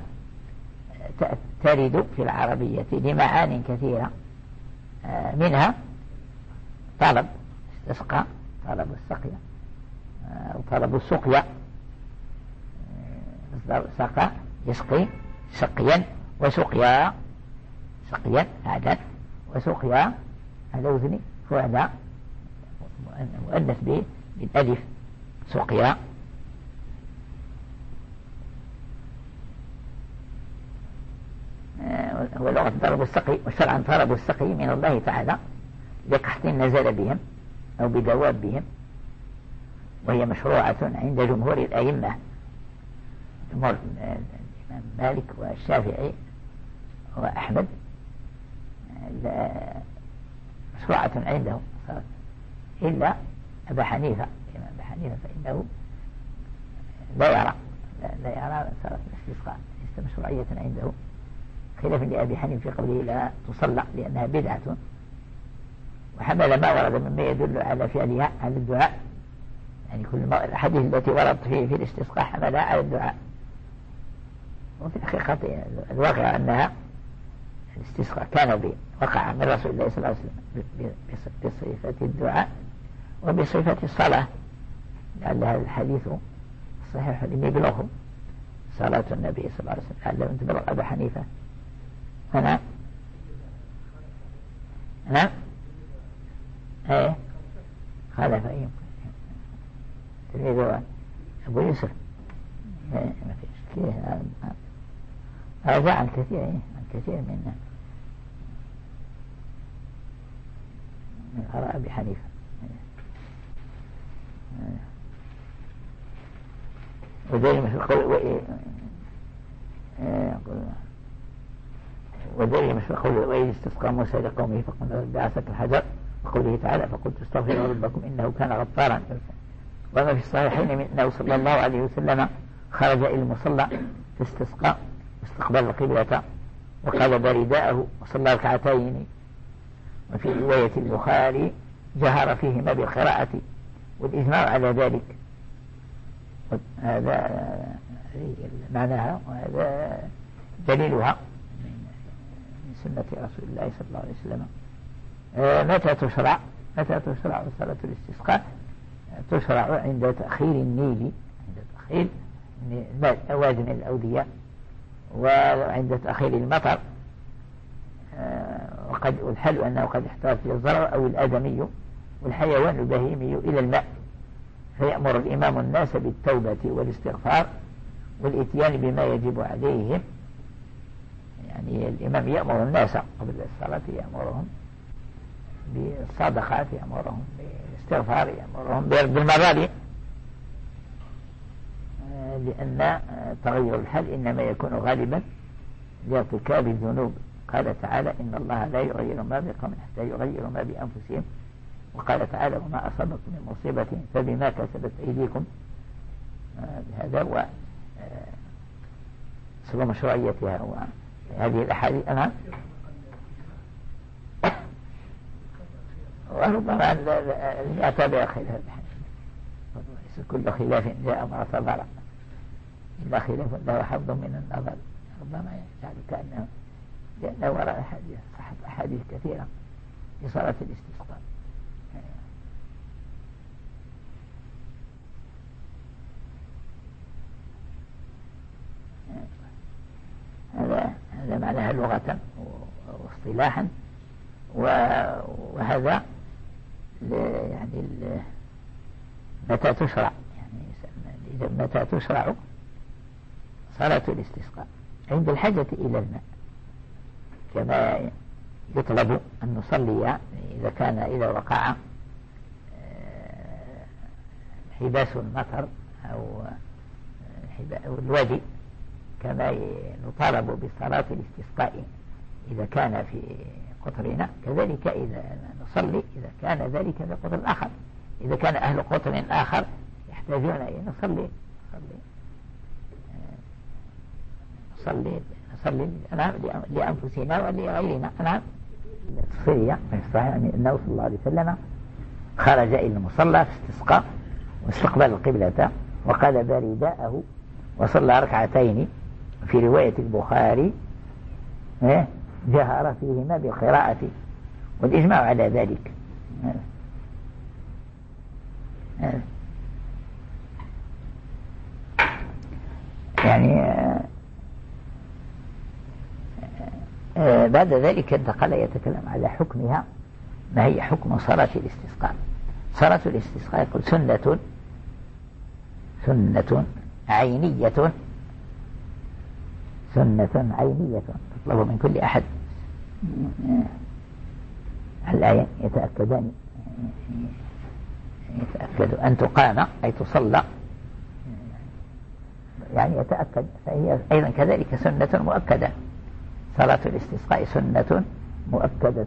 ترد في العربية لمعان كثيرة منها طلب استسقى طلب السقيا أو طلب السقيا سقى يسقي سقيا وسقيا سقيا هذا وسقيا هذا وزني فعل مؤنث بالألف سقيا ولغة طلب السقي وشرعا طلب السقي من الله تعالى لقحط نزل بهم أو بدوابهم وهي مشروعة عند جمهور الأئمة جمهور الإمام مالك والشافعي وأحمد مشروعة عنده إلا أبا حنيفة الإمام أبا حنيفة فإنه لا يرى لا يرى صارت الاستسقاء ليست مشروعية عنده خلافا لأبي حنيفة في قوله لا تصلى لأنها بدعة وحمل ما ورد مما يدل على فعلها على الدعاء يعني كل ما الحديث التي ورد فيه في الاستسقاء حملها على الدعاء وفي الحقيقة الواقع أنها الاستسقاء كان وقع من رسول الله صلى الله عليه وسلم بصفة الدعاء وبصفة الصلاة لعل هذا الحديث صحيح لم يبلغه صلاة النبي صلى الله عليه وسلم لعل لم تبلغ أبا حنيفة هنا نعم ايه خالف ايه تلميذ ابو يوسف ما فيش كثير هذا عن كثير عن كثير من من آراء أبي حنيفة ودليل مثل قول ودليل مثل قول وإذ استسقى موسى لقومه فقال بعثك الحجر وقوله تعالى فقلت استغفروا ربكم إنه كان غفارا وما في الصحيحين من أنه صلى الله عليه وسلم خرج إلى المصلى فاستسقى واستقبل القبلة وقلب رداءه وصلى ركعتين وفي رواية البخاري جهر فيهما بالقراءة والإجماع على ذلك هذا معناها وهذا دليلها من سنة رسول الله صلى الله عليه وسلم. متى تشرع متى تشرع صلاة الاستسقاء؟ تشرع عند تأخير النيل عند تأخير وازن الأودية وعند تأخير المطر وقد والحل أنه قد احتاج الزرع أو الآدمي والحيوان البهيمي إلى الماء فيأمر الإمام الناس بالتوبة والاستغفار والإتيان بما يجب عليهم. يعني الإمام يأمر الناس قبل الصلاة يأمرهم بالصدقات يأمرهم بالاستغفار يأمرهم بالمراد لأن تغير الحال إنما يكون غالبا لارتكاب الذنوب. قال تعالى إن الله لا يغير ما بقوم حتى يغيروا ما بأنفسهم وقال تعالى وما أصابكم من مصيبة فبما كسبت أيديكم. هذا هو سبب مشروعيتها وهذه الأحاديث. أنا وربما يعتبر خلاف ليس كل خلاف جاء معتبرا إلا خلاف له حظ من النظر ربما يجعل كأنه لأن وراء أحاديث صحت أحاديث كثيرة في صلاة الاستسقاء. هذا هذا معناها لغة واصطلاحا وهذا يعني متى تشرع يعني متى تشرع صلاة الاستسقاء عند الحاجة إلى الماء كما يطلب أن نصلي إذا كان إذا وقع حباس المطر أو الوادي كما نطالب بصلاة الاستسقاء إذا كان في قطرنا كذلك إذا نصلي إذا كان ذلك في قطر آخر. إذا كان أهل قطر آخر يحتاجون إلى نصلي نصلي نصلي نعم لأنفسنا ولغيرنا. نعم التصفية يعني النبي صلى الله عليه وسلم خرج إلى المصلى فاستسقى واستقبل القبلة وقلب رداءه وصلى ركعتين. في رواية البخاري جهر فيهما بالقراءة والإجماع على ذلك. يعني بعد ذلك انتقل يتكلم على حكمها، ما هي حكم صلاة الاستسقاء. صلاة الاستسقاء يقول سنة سنة عينية سنة عينية تطلب من كل أحد. الآية يتأكدان يتأكد أن تقام أي تصلى يعني يتأكد، فهي أيضا كذلك سنة مؤكدة. صلاة الاستسقاء سنة مؤكدة.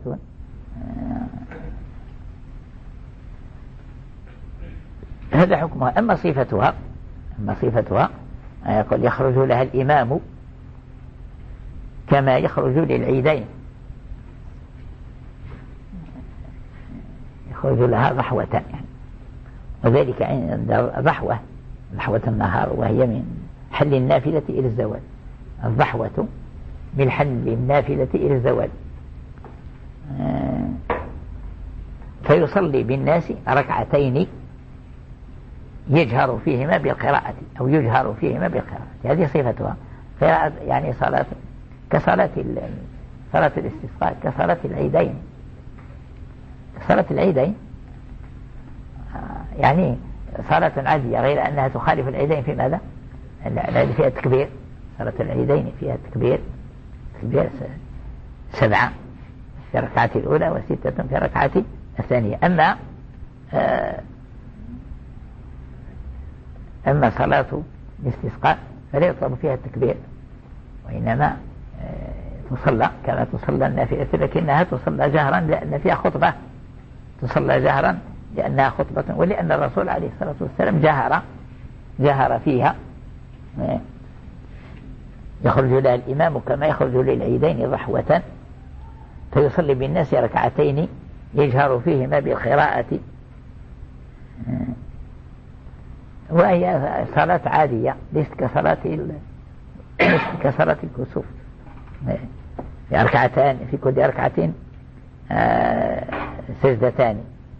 هذا حكمها. أما صفتها أما صفتها يقول يخرج لها الإمام كما يخرج للعيدين، يخرج لها ضحوة يعني. وذلك عند ضحوة ضحوة النهار وهي من حل النافلة إلى الزوال. الضحوة من حل النافلة إلى الزوال. فيصلي بالناس ركعتين يجهر فيهما بالقراءة أو يجهر فيهما بالقراءة. هذه صفتها. قراءة يعني صلاة كصلاة صلاة الاستسقاء كصلاة العيدين. صلاة العيدين يعني صلاة عادية غير أنها تخالف العيدين في ماذا؟ العيد فيها تكبير. صلاة العيدين فيها تكبير تكبير سبعة في الركعة الأولى وستة في الركعة الثانية. أما أما صلاة الاستسقاء فلا يطلب فيها التكبير، وإنما تصلى كما تصلى النافلة، لكنها تصلى جهرا لأن فيها خطبة. تصلى جهرا لأنها خطبة، ولأن الرسول عليه الصلاة والسلام جهر جهر فيها. يخرج لها الإمام كما يخرج للعيدين ضحوة فيصلي بالناس ركعتين يجهر فيهما بالقراءة. وهي صلاة عادية ليست كصلاة ليست كصلاة الكسوف. في ركعتان في كل ركعتين سجدتان.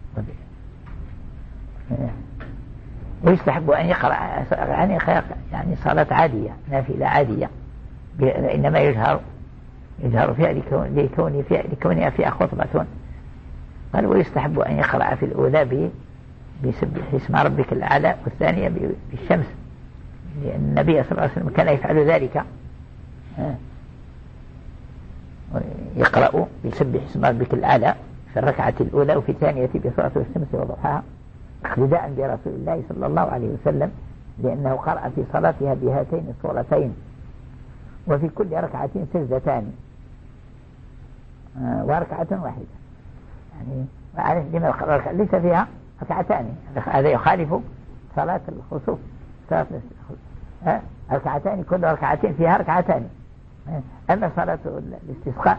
ويستحب أن يقرأ يعني صلاة عادية نافلة عادية، إنما يجهر يجهر فيها لكون فيها لكونها فيها خطبة. قال ويستحب أن يقرأ في الأولى بسبح اسم ربك الأعلى والثانية بالشمس، لأن النبي صلى الله عليه وسلم كان يفعل ذلك. يقرأ بسبح اسم ربك الأعلى في الركعة الأولى وفي الثانية بسورة الشمس وضحاها اقتداء برسول الله صلى الله عليه وسلم، لأنه قرأ في صلاتها بهاتين السورتين وفي كل ركعة سجدتان وركعة واحدة. يعني لما ليس فيها ركعتان، هذا يخالف صلاة الخسوف. صلاة ركعتان كل ركعتين فيها ركعتان. أما صلاة الاستسقاء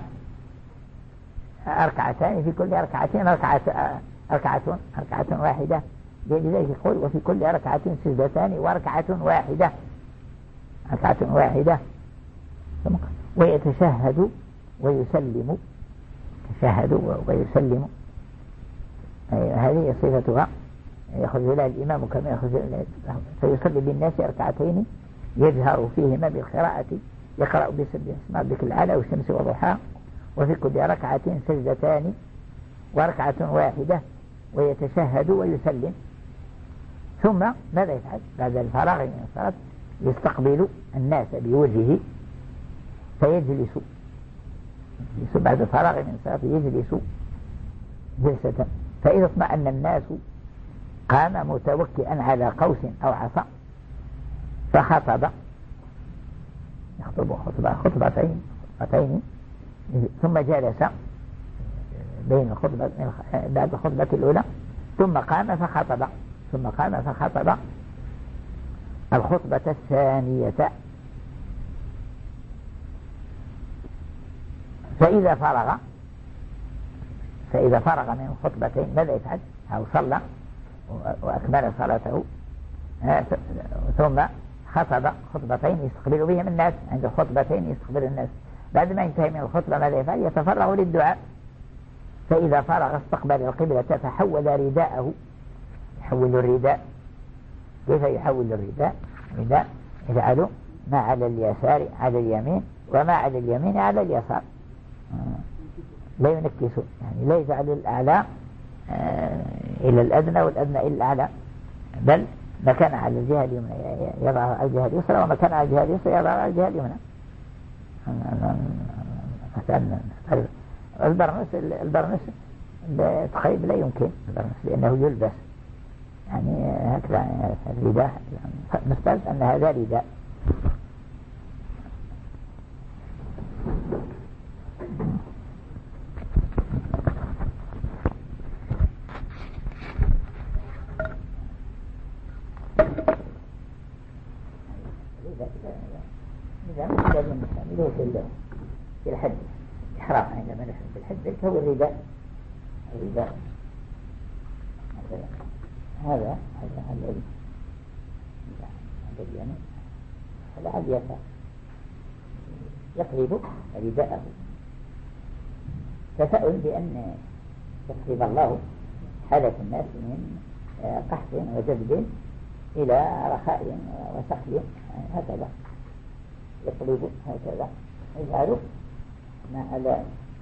ركعتان في كل ركعتين ركعة ركعة ركعة واحدة. لذلك يقول وفي كل ركعة سجدتان وركعة واحدة ركعة واحدة. ويتشهد ويسلم يتشهد ويسلم. هذه صفتها. يخرج لها الإمام كما يخرج فيصلي بالناس ركعتين يجهر فيهما بالقراءة. يقرأ بسبح اسم ربك الأعلى والشمس وضحاها وفي كل ركعة سجدتان وركعة واحدة ويتشهد ويسلم. ثم ماذا يفعل بعد الفراغ من الصلاة؟ يستقبل الناس بوجهه فيجلس بعد الفراغ من الصلاة يجلس جلسة. فإذا اطمأن الناس قام متوكئا على قوس أو عصا فخطب يخطب خطبة خطبتين خطبتين ثم جلس بين الخطبة بعد الخطبة الأولى ثم قام فخطب ثم قام فخطب الخطبة الثانية. فإذا فرغ فإذا فرغ من الخطبتين ماذا يفعل؟ أو صلى وأكمل صلاته ثم خطب خطبتين يستقبل بهم الناس. عند الخطبتين يستقبل الناس. بعد ما ينتهي من الخطبة ماذا يفعل؟ يتفرغ للدعاء. فإذا فرغ استقبل القبلة فحول رداءه. يحول الرداء. كيف يحول الرداء؟ الرداء يجعله ما على اليسار على اليمين وما على اليمين على اليسار، لا ينكسه، يعني لا يجعل الأعلى إلى الأدنى والأدنى إلى الأعلى، بل ما كان على الجهة اليمنى يضع على الجهة اليسرى وما كان على الجهة اليسرى يضع على الجهة اليمنى. مثلا البرنس البرنس تخيب لا يمكن البرنس لأنه يلبس، يعني هكذا الرداء نفترض أن هذا رداء. إذا ما لازم نستعمله في في الحج إحرام، عندما نحن في الحج هو الرداء. الرداء هذا هذا الذي هذا اليمين هذا على اليسار يقلب رداءه. تساؤل بأن يقلب الله حالة الناس من قحط وجذب إلى رخاء وسخل، هكذا يقلب هكذا يجعل ما على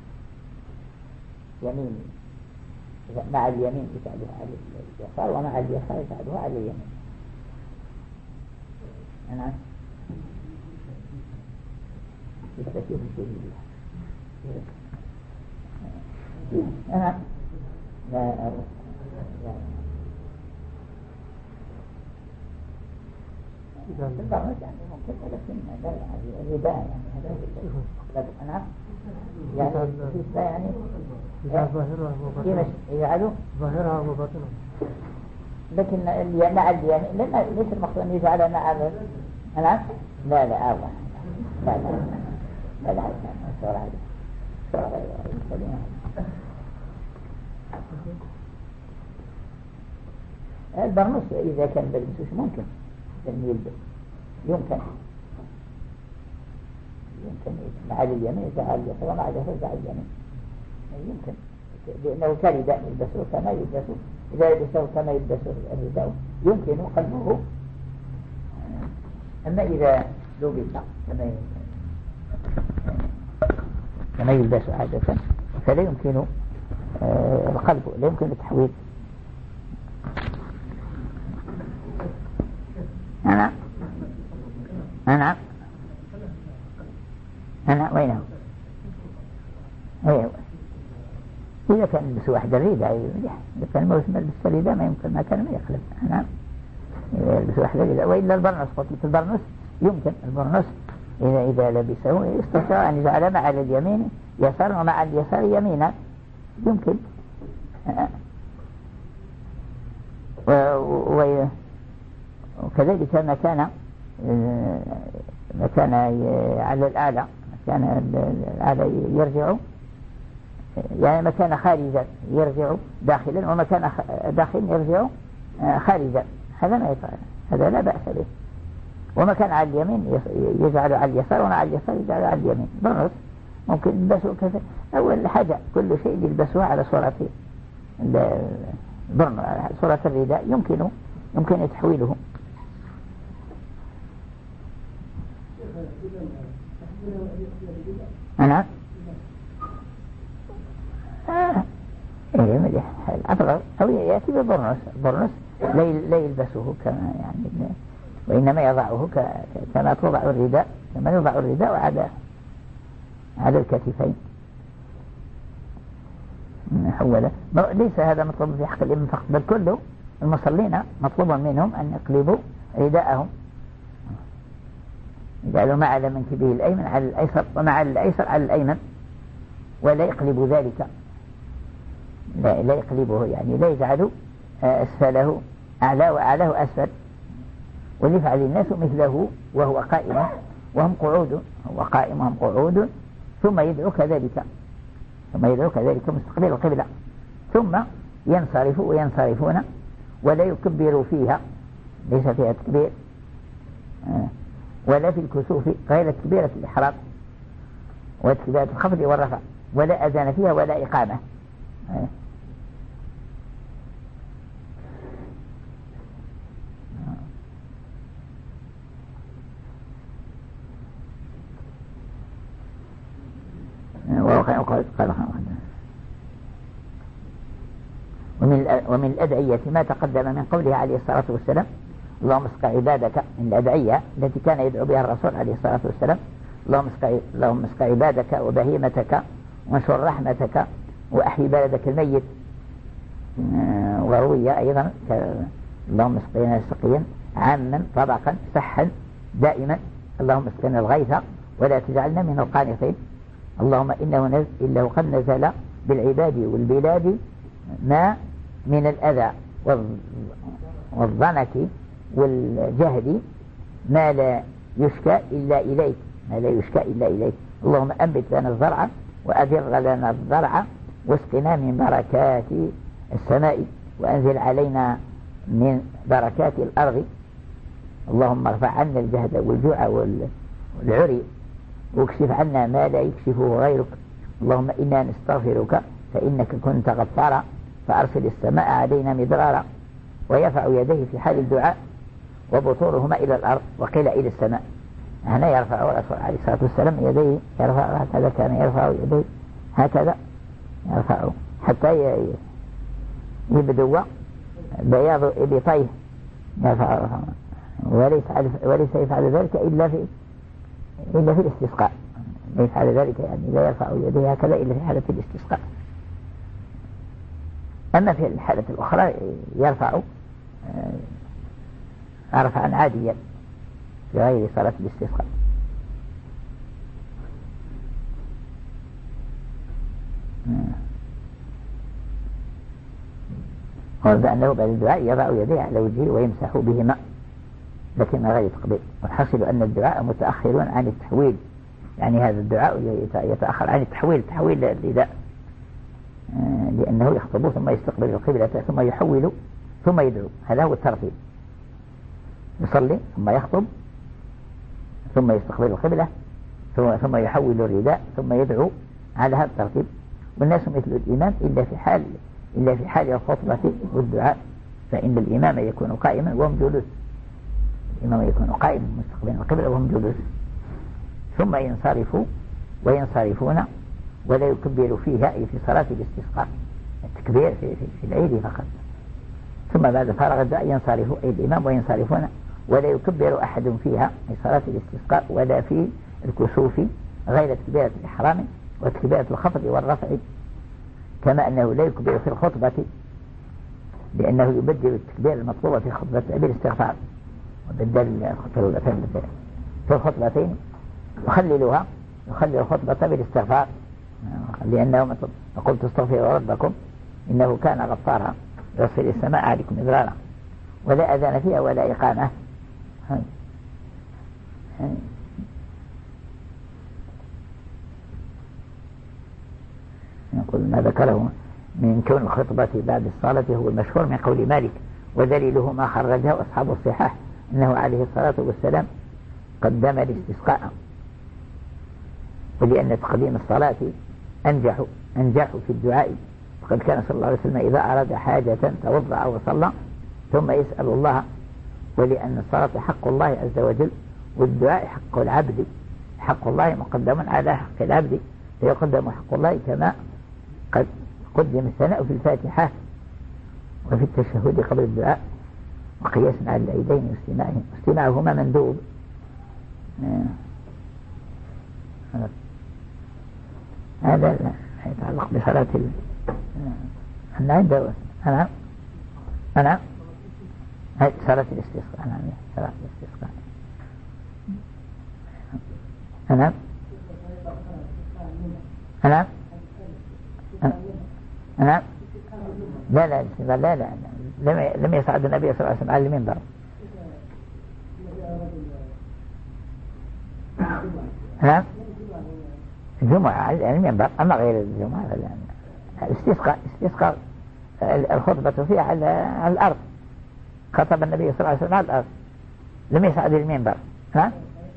يمين مع اليمين يجعله على اليسار ومع اليسار يجعله على اليمين. أنا يستشير الجديد أنا لا أعرف البرنس يعني ممكن، ولكن لا يعني الرداء يعني هذا أنا يعني في يعني يجعله ظاهرها وباطنها، لكن مع اليمين لأن ليس المقصود أن يجعل مع أنا لا لا أوه لا لا لا لا صار هذا صار البرنس إذا كان بلبسوش ممكن أن يلبس، يمكن يمكن مع اليمين يجعل اليسار ومع اليسار يجعل اليمين، يمكن لأنه كرداء يلبسه كما يلبسه، إذا يلبسه كما يلبسه الرداء يمكن قلبه. أما إذا لبس كما كما يلبس عادة فلا يمكن القلب، لا يمكن التحويل. أنا أنا أنا وينه؟ أيوة إذا كان يلبس واحد الرداء إذا كان موسم يلبس الرداء ما يمكن، ما كان ما يقلب. أنا يلبس واحد الرداء. وإلا البرنس قلت البرنس يمكن البرنس إذا إذا لبسه يستطيع أن يجعل مع اليمين يسار ومع اليسار يمينا، يمكن. و وكذلك ما كان ما كان على الأعلى كان الأعلى يرجع، يعني ما كان خارجا يرجع داخلا وما كان داخل يرجع خارجا، هذا ما يفعل، هذا لا بأس به. وما كان على اليمين يجعل على اليسار وما على اليسار يجعل على اليمين. برنس ممكن يلبسوا كذا. أول حاجة كل شيء يلبسوها على صورة برنس، صورة الرداء يمكن يمكن تحويله. أنا آه. إيه مليح الأفضل أو يأتي ببرنس، برنس لا يلبسه كما يعني، وإنما يضعه كما توضع الرداء، كما يوضع الرداء على على الكتفين حوله. ليس هذا مطلوب في حق الإمام فقط، بل كل المصلين مطلوب منهم أن يقلبوا رداءهم، يجعلوا ما على منكبه الأيمن على الأيسر ومع الأيسر على الأيمن. ولا يقلب ذلك، لا, لا يقلبه، يعني لا يجعل أسفله أعلى وأعلاه أسفل. وليفعل الناس مثله وهو قائم وهم قعود، هو قائم وهم قعود، ثم يدعو كذلك، ثم يدعو كذلك مستقبل القبلة، ثم ينصرف وينصرفون ولا يكبروا فيها، ليس فيها تكبير، ولا في الكسوف غير تكبيرة الإحرام وتكبيرة الخفض والرفع، ولا أذان فيها ولا إقامة. ومن ومن الأدعية ما تقدم من قوله عليه الصلاة والسلام: اللهم اسق عبادك، من الأدعية التي كان يدعو بها الرسول عليه الصلاة والسلام: اللهم اسق اللهم اسق عبادك وبهيمتك وانشر رحمتك وأحيي بلدك الميت. وروي أيضا: اللهم اسقنا سقيا عاما طبقا سحا دائما، اللهم اسقنا الغيث ولا تجعلنا من القانطين، اللهم إنه نزل إلا قد نزل بالعباد والبلاد ما من الأذى والضنك والجهد ما لا يشكى إلا إليك، ما لا يشكى إلا إليك، اللهم أنبت لنا الزرع وأدر لنا الضرع واسقنا من بركات السماء وأنزل علينا من بركات الأرض، اللهم ارفع عنا الجهد والجوع والعري واكشف عنا ما لا يكشفه غيرك، اللهم إنا نستغفرك فإنك كنت غفارا فأرسل السماء علينا مدرارا. ويرفع يديه في حال الدعاء وبطورهما إلى الأرض وقيل إلى السماء. هنا يرفع الرسول عليه الصلاة والسلام يديه، يرفع هكذا، كان يرفع يديه هكذا، يرفع حتى يبدو بياض إبطيه، يرفع، وليس وليس يفعل ذلك إلا في إلا في الاستسقاء، ليس على ذلك يعني لا يرفع يديه هكذا إلا في حالة الاستسقاء. أما في الحالة الأخرى يرفع رفعا عاديا في غير صلاة الاستسقاء. ورد أنه بعد الدعاء يضع يديه على وجهه ويمسح بهما لكن غير تقبيل. والحاصل أن الدعاء متأخر عن التحويل، يعني هذا الدعاء يتأخر عن التحويل، تحويل الرداء، لأنه يخطب ثم يستقبل القبلة ثم يحول ثم يدعو، هذا هو الترتيب، يصلي ثم يخطب ثم يستقبل القبلة ثم يحول الرداء ثم يدعو، على هذا الترتيب. والناس مثل الإمام إلا في حال إلا في حال الخطبة والدعاء، فإن الإمام يكون قائما وهم جلوس، الإمام يكون قائما مستقبلا القبلة وهم جلوس، ثم ينصرفوا وينصرفون ولا يكبر فيها، أي في صلاة الاستسقاء، التكبير في, في, في العيد فقط. ثم بعد فرغ الدعاء ينصرف أي الإمام وينصرفون ولا يكبر أحد فيها في صلاة الاستسقاء ولا في الكسوف غير تكبيرة الإحرام وتكبيرة الخفض والرفع، كما أنه لا يكبر في الخطبة لأنه يبدل التكبير المطلوبة في الخطبة بالاستغفار، وبدل في الخطبتين يخللها يخلل الخطبة بالاستغفار، لأنه قلت استغفروا ربكم إنه كان غفارا يرسل السماء عليكم مدرارا ولا أذان فيها ولا إقامة. يقول ما ذكره من كون الخطبة بعد الصلاة هو المشهور من قول مالك، ودليله ما خرجه أصحاب الصحاح أنه عليه الصلاة والسلام قدم الاستسقاء، ولأن تقديم الصلاة أنجح أنجح في الدعاء، فقد كان صلى الله عليه وسلم إذا أراد حاجة توضأ وصلى ثم يسأل الله، ولأن الصلاة حق الله عز وجل والدعاء حق العبد، حق الله مقدم على حق العبد، فيقدم حق الله كما قد قدم الثناء في الفاتحة وفي التشهد قبل الدعاء، وقياسا على العيدين واستماعهما مندوب. هذا يتعلق بصلاة ال... أنا عنده أنا أنا صلاة الاستسقاء، أنا صلاة الاستسقاء أنا أنا نعم. لا لا لا لا, لا. لم لم يصعد النبي صلى الله عليه وسلم على المنبر. نعم الجمعة على المنبر، أما غير الجمعة الاستسقاء استسقاء الخطبة فيها على, على الأرض. خطب النبي صلى الله عليه وسلم على الأرض، لم يصعد المنبر. ها؟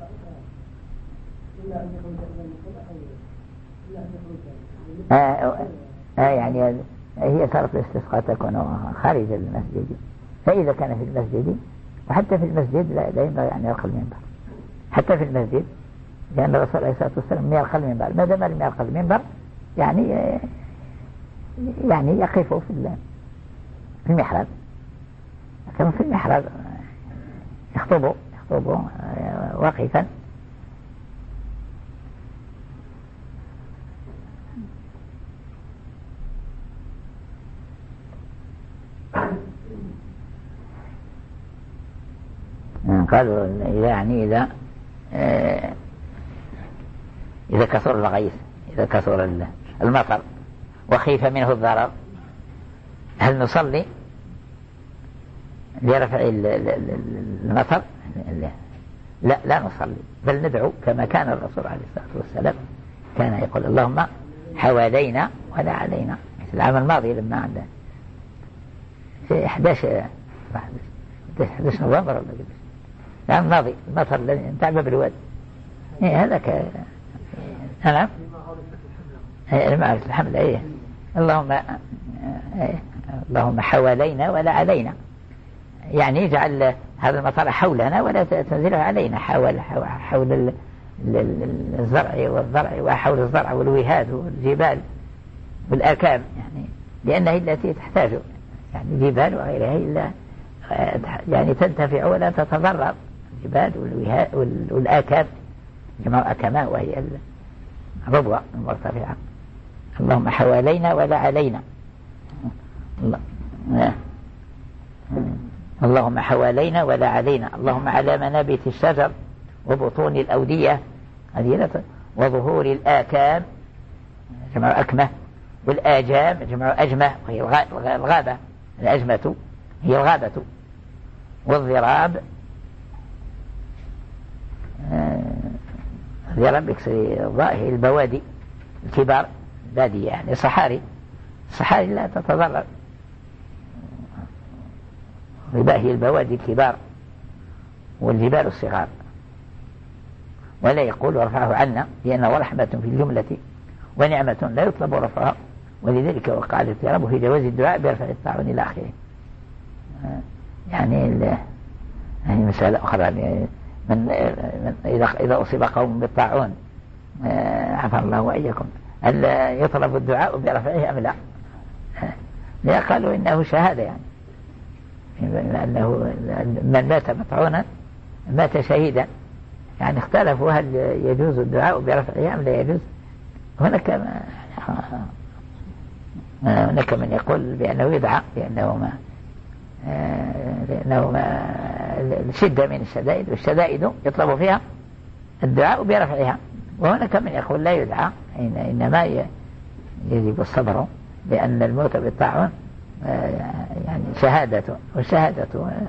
آه آه يعني هي صارت الاستسقاء تكون خارج المسجد، فإذا كان في المسجد، وحتى في المسجد لا, لا ينبغي أن يرقى المنبر حتى في المسجد، لأن الرسول عليه الصلاة والسلام لم يرقى المنبر. ما دام لم يرقى المنبر يعني يعني يقف في في المحراب، كما في المحراب يخطبوا يخطبوا واقفا. قالوا إذا يعني إذا آه إذا كثر الغيث، إذا كثر المطر وخيف منه الضرر، هل نصلي لرفع المطر؟ لا لا نصلي، بل ندعو كما كان الرسول عليه الصلاة والسلام كان يقول اللهم حوالينا ولا علينا. مثل العام الماضي لما عندنا في أحد عشر نوفمبر العام الماضي المطر الذي انتعب بالواد، إيه هذا ك نعم المعرفة الحمد إيه اللهم إيه اللهم حوالينا ولا علينا، يعني يجعل هذا المطر حولنا ولا تنزله علينا، حول حول الزرع والضرع وحول الزرع والوهاد والجبال والآكام، يعني لأنها التي تحتاج، يعني الجبال وغيرها إلا يعني تنتفع ولا تتضرر، الجبال والوهاد والآكام جمع أكماء وهي الربوة المرتفعة. اللهم حوالينا ولا علينا. اللهم حوالينا ولا علينا. اللهم على منابت الشجر وبطون الأودية وظهور الآكام جمع أكمة، والآجام جمع أجمة وهي الغابة، الأجمة هي الغابة، والضراب الضراب يكسر الظاهر البوادي الكبار، بادية يعني صحاري، الصحاري لا تتضرر، هي البوادي الكبار والجبال الصغار. ولا يقول ورفعه عنا، لأنه رحمة في الجملة ونعمة لا يطلب رفعها، ولذلك وقع الاضطراب في جواز الدعاء برفع الطاعون إلى آخره. يعني يعني مسألة أخرى، من إذا إذا أصيب قوم بالطاعون عفى الله وإياكم، هل يطلب الدعاء برفعه أم لا؟ لا، قالوا إنه شهادة، يعني لأنه من مات مطعونا مات شهيدا، يعني اختلفوا هل يجوز الدعاء برفعه أم لا يجوز. هناك هناك من يقول بأنه يدعى، لأنه ما لأنه ما الشدة من الشدائد، والشدائد يطلب فيها الدعاء برفعها. وهناك من يقول لا يدعى، إنما يجب الصبر، لأن الموت بالطاعون يعني شهادة، والشهادة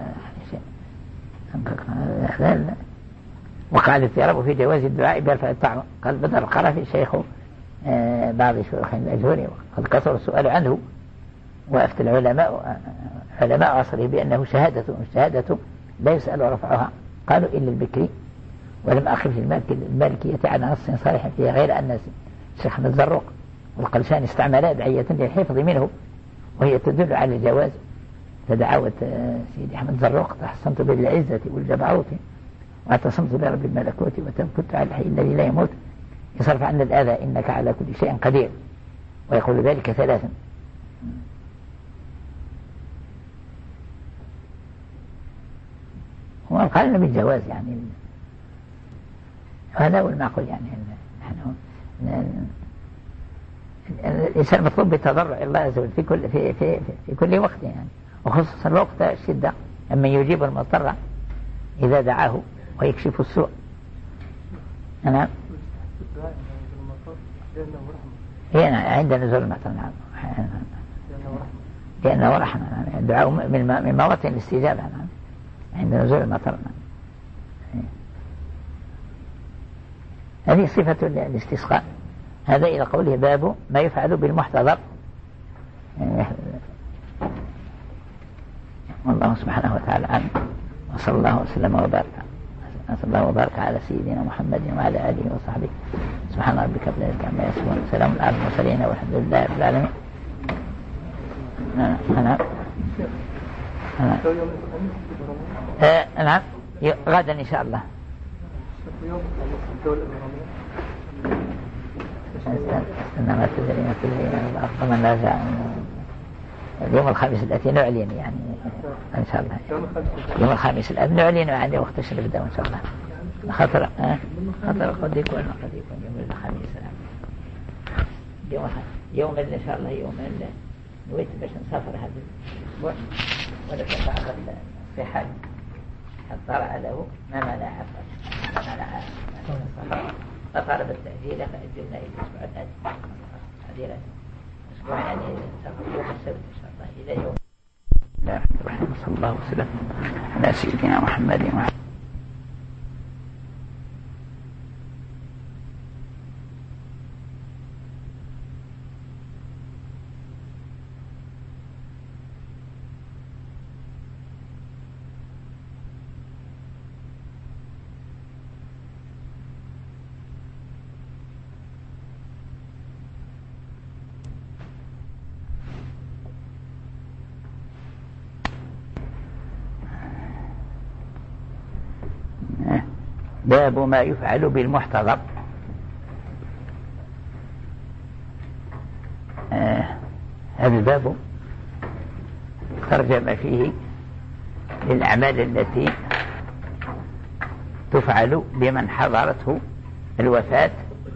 وقال الاضطراب في جواز الدعاء برفع الطاعون. قال بدر القرافي الشيخ بعض شيوخ الأجهري قد كثر السؤال عنه، وأفتى العلماء علماء عصره بأنه شهادة، والشهادة لا يسأل رفعها، قالوا إلا البكري، ولم أخف المالكية عن نص صريح فيها، غير أن الشيخ أحمد زروق والقلشان استعملا دعية للحفظ منه، وهي تدل على الجواز. فدعوة سيدي أحمد زروق تحصنت بالعزة والجبروت واعتصمت برب الملكوت وتوكلت على الحي الذي لا يموت يصرف عنا الأذى إنك على كل شيء قدير، ويقول ذلك ثلاثا. وقالنا بالجواز، يعني هذا هو المعقول. يعني نحن الإنسان مطلوب بالتضرع الله عز وجل في كل في في في كل وقت، يعني وخصوصا وقت الشدة، أما يجيب المضطر إذا دعاه ويكشف السوء. نعم هنا عند نزول المطر. نعم لأنه رحمة. الدعاء من من مواطن الاستجابة عند نزول المطر. هذه صفة الاستسقاء. هذا إلى قوله باب ما يفعل بالمحتضر. والله سبحانه وتعالى عنه، وصلى الله وسلم وبارك صلى الله وبارك على سيدنا محمد وعلى آله وصحبه. سبحان ربك رب العزة عما يصفون، سلام على المرسلين والحمد لله رب العالمين. نعم نعم نعم غدا إن شاء الله. استنى ما تدري ما تدري أفضل من نازع اليوم الخامس الذي نعلن يعني إن شاء الله. يوم الخامس الذي نعلن عن وقت الشرف ده إن شاء الله. خطر أه خطر قد يكون قد يكون يوم الخامس. يوم يوم إن شاء الله يوم نويت باش نسافر هذا الأسبوع ولكن بعض الصحة طلع له ما منع منع السفر فطلب التأجيل فأجلنا إلى الأسبوع الآتي. هذه أسبوع يعني يوم السبت إن شاء الله إلى يوم. بسم الله الرحمن الرحيم، صلى الله وسلم على سيدنا محمد وعلى باب ما يفعل بالمحتضر. آه هذا الباب ترجم فيه للأعمال التي تفعل بمن حضرته الوفاة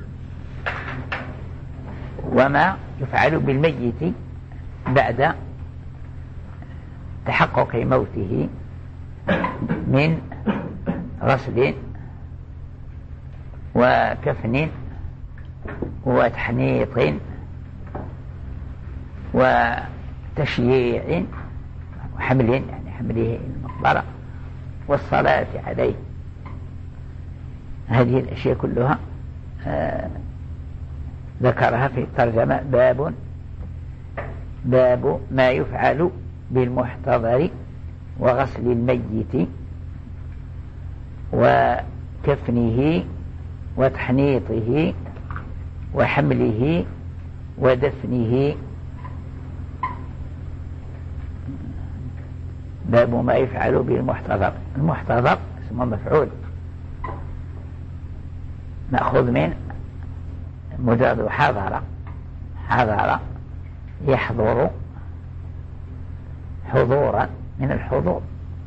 وما يفعل بالميت بعد تحقق موته من غسل وكفن وتحنيط وتشييع وحمل يعني حمله المقبرة والصلاة عليه. هذه الأشياء كلها آه ذكرها في الترجمة. باب باب ما يفعل بالمحتضر وغسل الميت وكفنه وتحنيطه وحمله ودفنه. باب ما يفعل بالمحتضر. المحتضر اسمه مفعول مأخوذ من مجرد حضر. حضر يحضر حضورا من الحضور.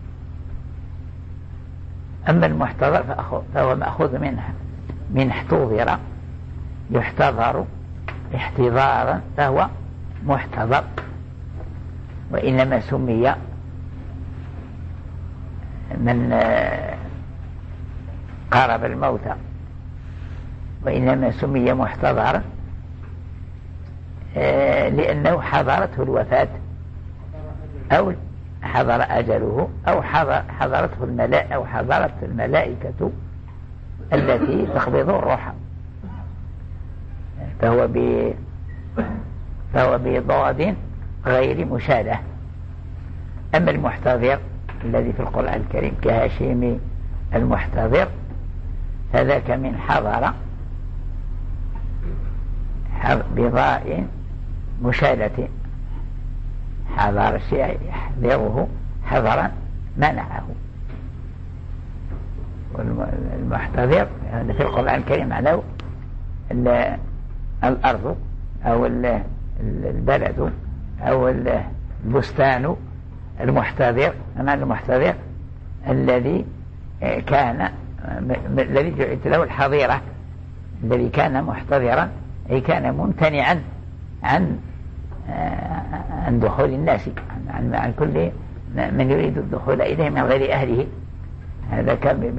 أما المحتضر فهو مأخوذ منها من احتضر يحتضر احتضارا فهو محتضر. وإنما سمي من قارب الموت وإنما سمي محتضرا لأنه حضرته الوفاة أو حضر أجله أو حضرته الملائكة أو حضرت الملائكة التي تقبض الروح. فهو ب فهو بضاد غير مشابه. أما المحتضر الذي في القرآن الكريم كهاشم المحتضر فذاك من حضر بضاء مشالة. حضر الشيء يحضره حضرا منعه. والمحتضر في القرآن الكريم معناه الأرض أو البلد أو البستان. المحتضر معنى المحتضر الذي كان الذي جعلت له الحظيرة، الذي كان محتضرا أي كان ممتنعا عن عن دخول الناس، عن, عن كل من يريد الدخول إليه من غير أهله. هذا كان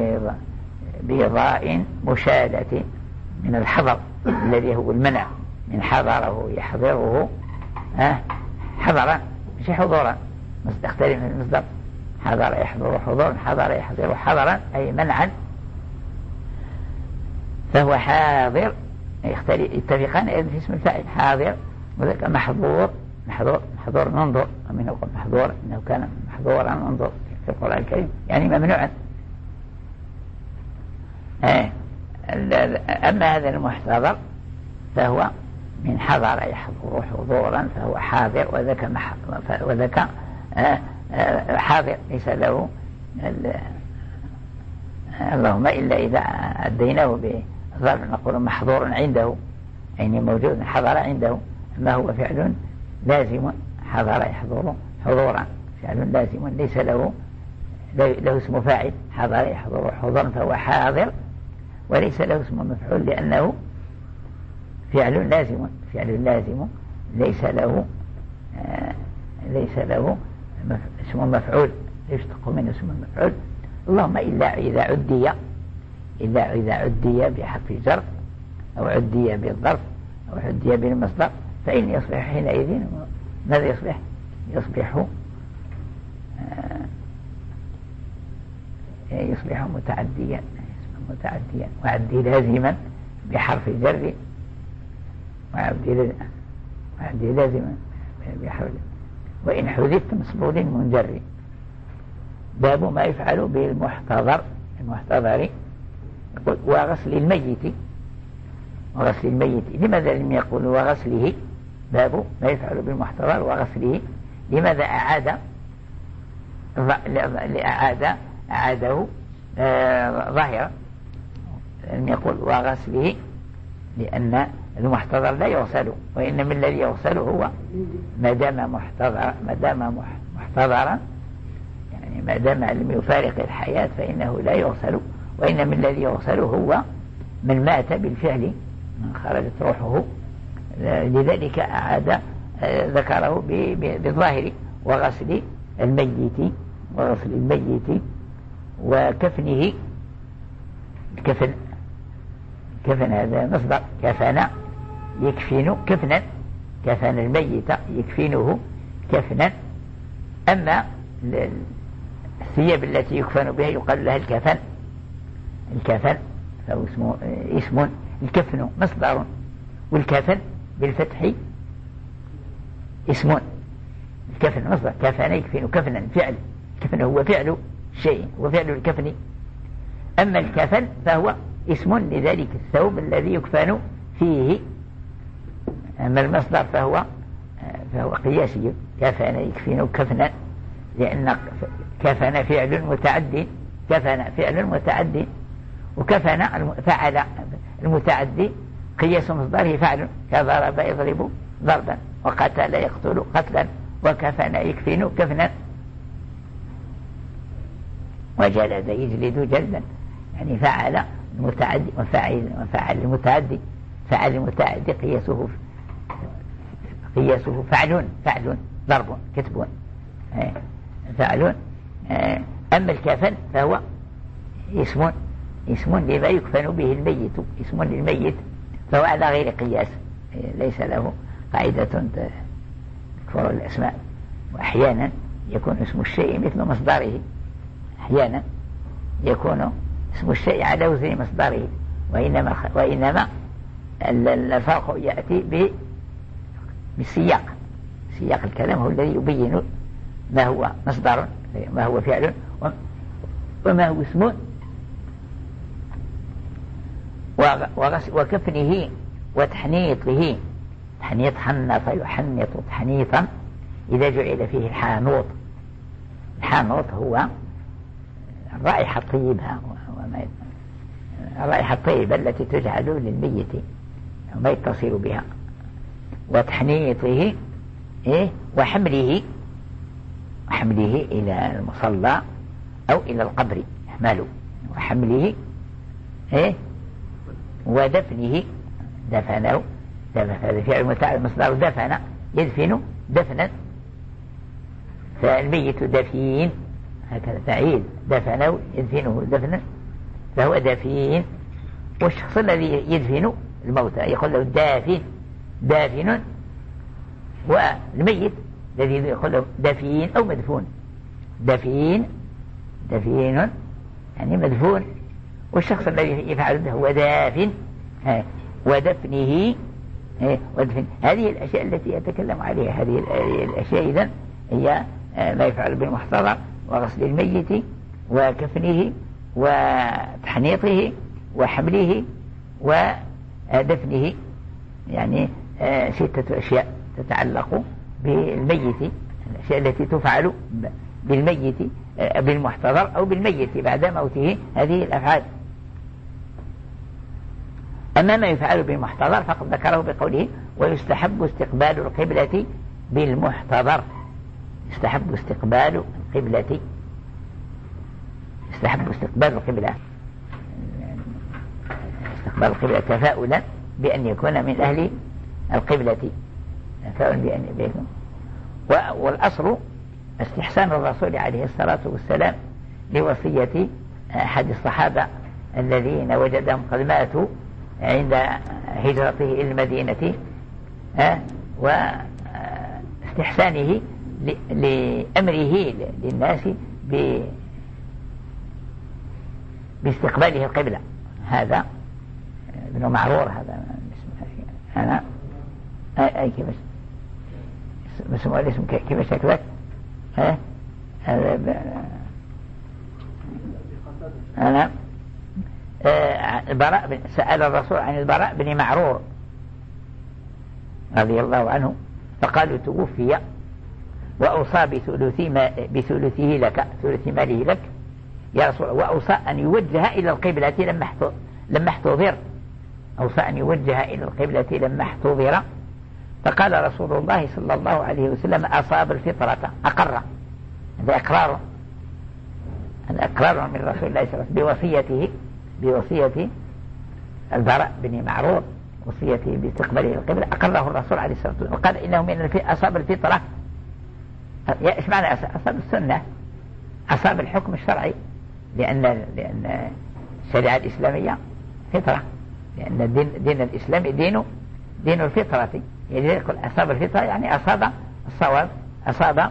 بضاء مشالة من الحظر الذي هو المنع من حضره يحضره حضرا مش حضورا، تختلف من المصدر. حضر يحضر حضورا، حضر يحضر حضرا أي منعا، فهو حاضر. يتفقان أيضا في اسم الفاعل حاضر وذلك محظور. محظور محظور ننظر، ومن يقول محظور إنه كان محظورا ننظر في القرآن الكريم يعني ممنوعا. أما هذا المحتضر فهو من حضر يحضر حضورا فهو حاضر، وذاك وذاك حاضر ليس له اللهم إلا إذا أديناه بظرف نقول محظور عنده يعني موجود حضر عنده. ما هو فعل لازم حضر يحضر حضورا، فعل لازم ليس له له اسم فاعل. حضر يحضر حضورا فهو حاضر وليس له اسم مفعول لأنه فعل لازم. فعل لازم ليس له آه ليس له اسم مفعول، يشتق منه اسم مفعول. اللهم إلا إذا عدي إلا إذا عدي بحرف جر أو عدي بالظرف أو عدي بالمصدر فإن يصبح حينئذ ماذا يصبح؟ يصبح آه يصبح متعديا متعديا وعدي لازما بحرف جر وعدي لازما بحرف جر وإن حذفت مصبول منجر. باب ما يفعل بالمحتضر. المحتضر وغسل الميت وغسل الميت. لماذا لم يقول وغسله؟ باب ما يفعل بالمحتضر وغسله. لماذا أعاد لأعاد أعاده آه ظاهرا؟ لم يقول وغسله لأن المحتضر لا يغسل، وإنما الذي يغسل هو ما دام محتضر ما دام محتضرا يعني ما دام لم يفارق الحياة فإنه لا يغسل، وإنما الذي يغسل هو من مات بالفعل من خرجت روحه. لذلك أعاد ذكره بالظاهر وغسل الميت وغسل الميت وكفنه. الكفن كفن هذا مصدر كفن يكفن كفنا، كفن الميت يكفنه كفنا. أما الثياب التي يكفن بها يقال لها الكفن. الكفن فهو اسمه اسم. الكفن مصدر والكفن بالفتح اسم. الكفن مصدر كفن يكفن كفنا فعل. الكفن هو فعل شيء وفعل الكفن. أما الكفن فهو اسم لذلك الثوب الذي يكفن فيه. أما المصدر فهو فهو قياسي كفن يكفن كفنا، لأن كفن فعل متعدي. كفن فعل متعدي وكفن فعل المتعدي قياس مصدره فعل كضرب يضرب ضربا وقتل يقتل قتلا وكفن يكفن كفنا وجلد يجلد جلدا يعني فعل المتعدي وفعل وفعل المتعدي. فعل المتعدي قياسه قياسه فعل فعل ضرب كتب فعل. أما الكفن فهو اسم اسم لما يكفن به الميت. اسم للميت فهو على غير قياس ليس له قاعدة تكفر الأسماء. وأحيانا يكون اسم الشيء مثل مصدره، أحيانا يكون اسم الشيء على وزن مصدره، وإنما وإنما الفرق يأتي بالسياق. سياق الكلام هو الذي يبين ما هو مصدر ما هو فعل وما هو اسم. وكفنه وتحنيطه. تحنيط حنط يحنط تحنيطا إذا جعل فيه الحانوط. الحانوط هو الرائحة الطيبة الرائحة الطيبة التي تجعل للميت وما يتصل بها. وتحنيطه إيه وحمله وحمله إلى المصلى أو إلى القبر يحمله. وحمله إيه ودفنه دفنه هذا فعل متعدي مصدر دفن يدفن دفنا. فالميت دفين هكذا تعيد دفنه يدفنه دفنا فهو دفين. والشخص الذي يدفن الموتى يقول له دافن دافن. والميت الذي يقول دفين أو مدفون. دفين دفين يعني مدفون، والشخص الذي يفعل هو دافن. ودفنه ودفن هذه الأشياء التي يتكلم عليها. هذه الأشياء إذن هي ما يفعل بالمحتضر وغسل الميت وكفنه وتحنيطه وحمله ودفنه، يعني ستة أشياء تتعلق بالميت، الأشياء التي تفعل بالميت بالمحتضر أو بالميت بعد موته، هذه الأفعال. أما ما يفعل بالمحتضر فقد ذكره بقوله ويستحب استقبال القبلة بالمحتضر. يستحب استقبال القبلة يستحب استقبال القبلة استقبال القبلة تفاؤلا بأن يكون من أهل القبلة، تفاؤلا بأن يكون. والأصل استحسان الرسول عليه الصلاة والسلام لوصية أحد الصحابة الذين وجدهم قد ماتوا عند هجرته إلى المدينة، واستحسانه لأمره للناس باستقباله القبلة. هذا ابن معرور، هذا أنا أي كيف اسمه الاسم كيف شكلك؟ ها أنا البراء سأل الرسول عن البراء بن معرور رضي الله عنه فقالوا توفي وأوصى بثلث ما بثلثه لك، ثلث ماله لك يا رسول الله، وأوصى أن يوجه إلى القبلة لما لما احتضر، أوصى أن يوجه إلى القبلة لما احتضر. فقال رسول الله صلى الله عليه وسلم أصاب الفطرة، أقر. هذا إقرار، هذا إقرار من رسول الله صلى الله عليه وسلم بوصيته بوصية البراء بن معرور، وصيته باستقباله القبلة، أقره الرسول عليه الصلاة والسلام وقال إنه من أصاب الفطرة. إيش معنى أصاب السنة؟ أصاب الحكم الشرعي، لأن لأن الشريعة الإسلامية فطرة، لأن الدين دين الإسلام دينه دين الفطرة، يعني يقول أصاب الفطرة يعني أصاب الصواب، أصاب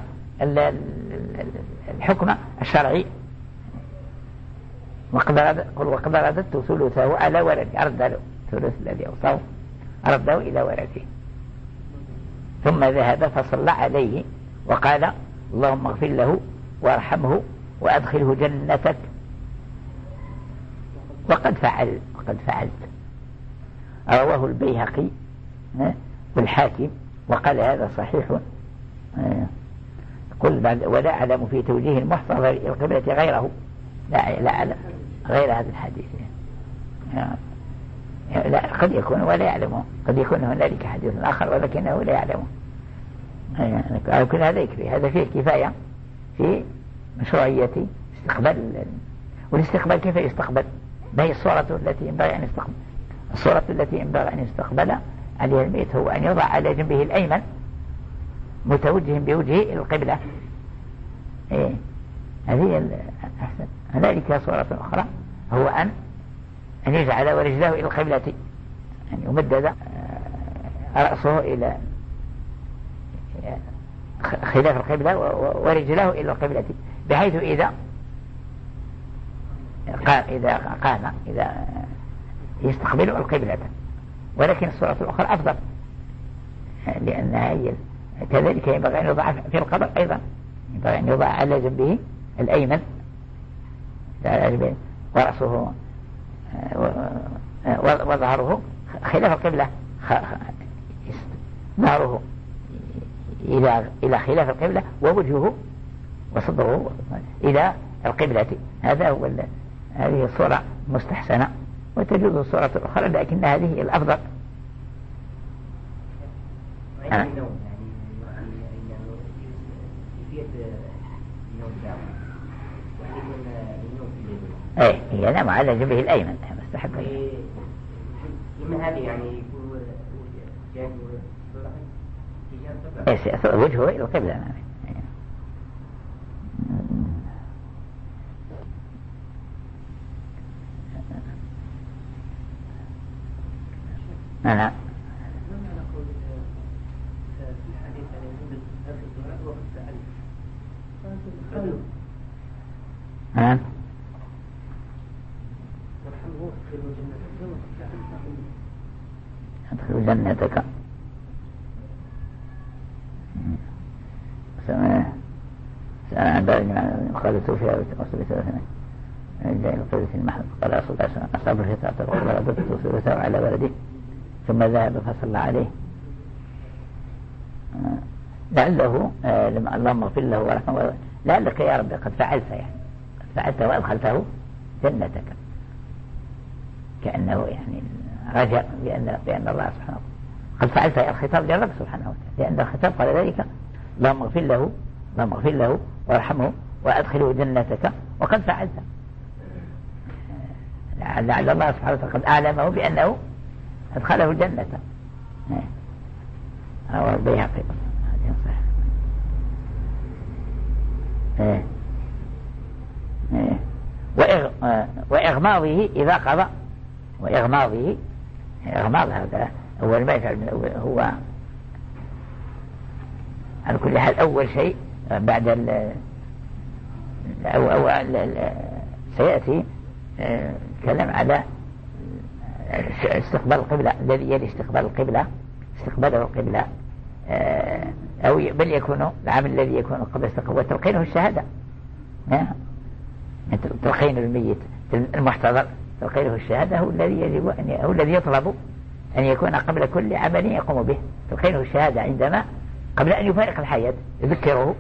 الحكم الشرعي. وقد رددت ثلثه على ولدي، أرد له ثلث الذي أوصاه أرده إلى ولده. ثم ذهب فصلى عليه وقال اللهم اغفر له وارحمه وأدخله جنتك. وقد فعل وقد فعلت. رواه البيهقي والحاكم وقال هذا صحيح. قل بعد ولا أعلم في توجيه المحتضر القبلة غيره، لا لا أعلم غير هذا الحديث. لا قد يكون ولا يعلمه، قد يكون هنالك حديث آخر ولكنه لا يعلمه. يعني كل هذا يكفي، هذا فيه كفاية في مشروعية استقبال. والاستقبال كيف يستقبل؟ ما هي الصورة التي ينبغي أن يستقبل؟ الصورة التي ينبغي أن يستقبل عليها الميت هو أن يضع على جنبه الأيمن متوجه بوجهه إلى القبلة. إيه هذه الأحسن. هنالك صورة أخرى هو أن أن يجعل ورجله إلى القبلة، أن يمدد رأسه إلى خلاف القبلة ورجله إلى القبلة، بحيث إذا قام إذا قام إذا يستقبل القبلة. ولكن الصورة الأخرى أفضل، لأنها هي كذلك ينبغي أن يضع في القبر أيضا، ينبغي أن يضع على جنبه الأيمن ورأسه وظهره خلاف القبلة، ظهره إلى إلى خلاف القبلة ووجهه وصدره إلى القبلة. هذا هو هذه الصورة مستحسنة، وتجوز الصورة الأخرى لكن هذه الأفضل. آه. ايه ينام على جنبه الايمن مستحب. لما هذه يعني يكون جانب ايه وجهه الى القبلة. ما أنا معنى قول في الحديث عن يجوز في الدعاء ها؟ ادخل جنتك سأل عن ذلك خالته فيها وصل ثلاثة جاء القدس المحل قال رسول الله صلى الله عليه وسلم أصحاب الفتاة تقول ردت تصيبته على ولده ثم ذهب فصلى عليه لعله اللهم اغفر له ورحمه لعلك يا رب قد فعلت يعني قد فعلت وأدخلته جنتك كأنه يعني رجاء بأن, بأن الله سبحانه قد فعلت الخطاب للرب سبحانه وتعالى لأن الخطاب قال ذلك اللهم اغفر له اللهم اغفر له وارحمه وأدخله جنتك وقد فعلت لعل الله سبحانه وتعالى قد أعلمه بأنه أدخله الجنة أو البيهقي هذه صح إيه إيه وإغ... وإغماضه إذا قضى وإغماضه إغماض هذا أول ما يفعل من أول هو على كل حال أول شيء بعد ال أو أو ال سيأتي كلام على استقبال القبلة الذي يلي استقبال القبلة استقباله القبلة أو بل يكون العمل الذي يكون قبل استقبال تلقينه الشهادة تلقين الميت المحتضر تلقينه الشهادة هو الذي يجب أن هو الذي يطلب أن يكون قبل كل عمل يقوم به تلقينه الشهادة عندما قبل أن يفارق الحياة يذكره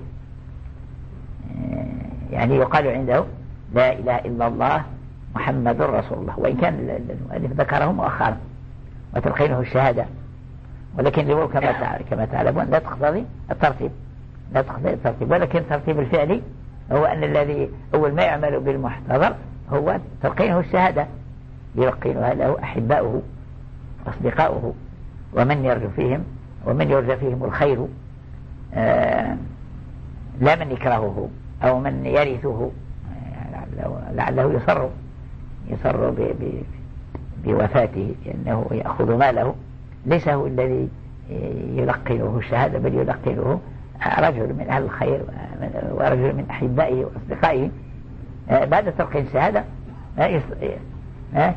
يعني يقال عنده لا إله إلا الله محمد رسول الله وإن كان المؤلف ذكره مؤخرا وتلقينه الشهادة ولكن لو كما كما تعلمون لا تقتضي الترتيب لا تقتضي الترتيب ولكن الترتيب الفعلي هو أن الذي أول ما يعمل بالمحتضر هو تلقينه الشهادة يلقينها له أحباؤه أصدقاؤه ومن يرجو فيهم ومن يرجى فيهم الخير آه لا من يكرهه أو من يرثه لعله يصر يصر ب ب بوفاته لأنه يأخذ ماله ليس هو الذي يلقنه الشهادة بل يلقنه رجل من أهل الخير ورجل من أحبائه وأصدقائه بعد تلقين الشهادة ها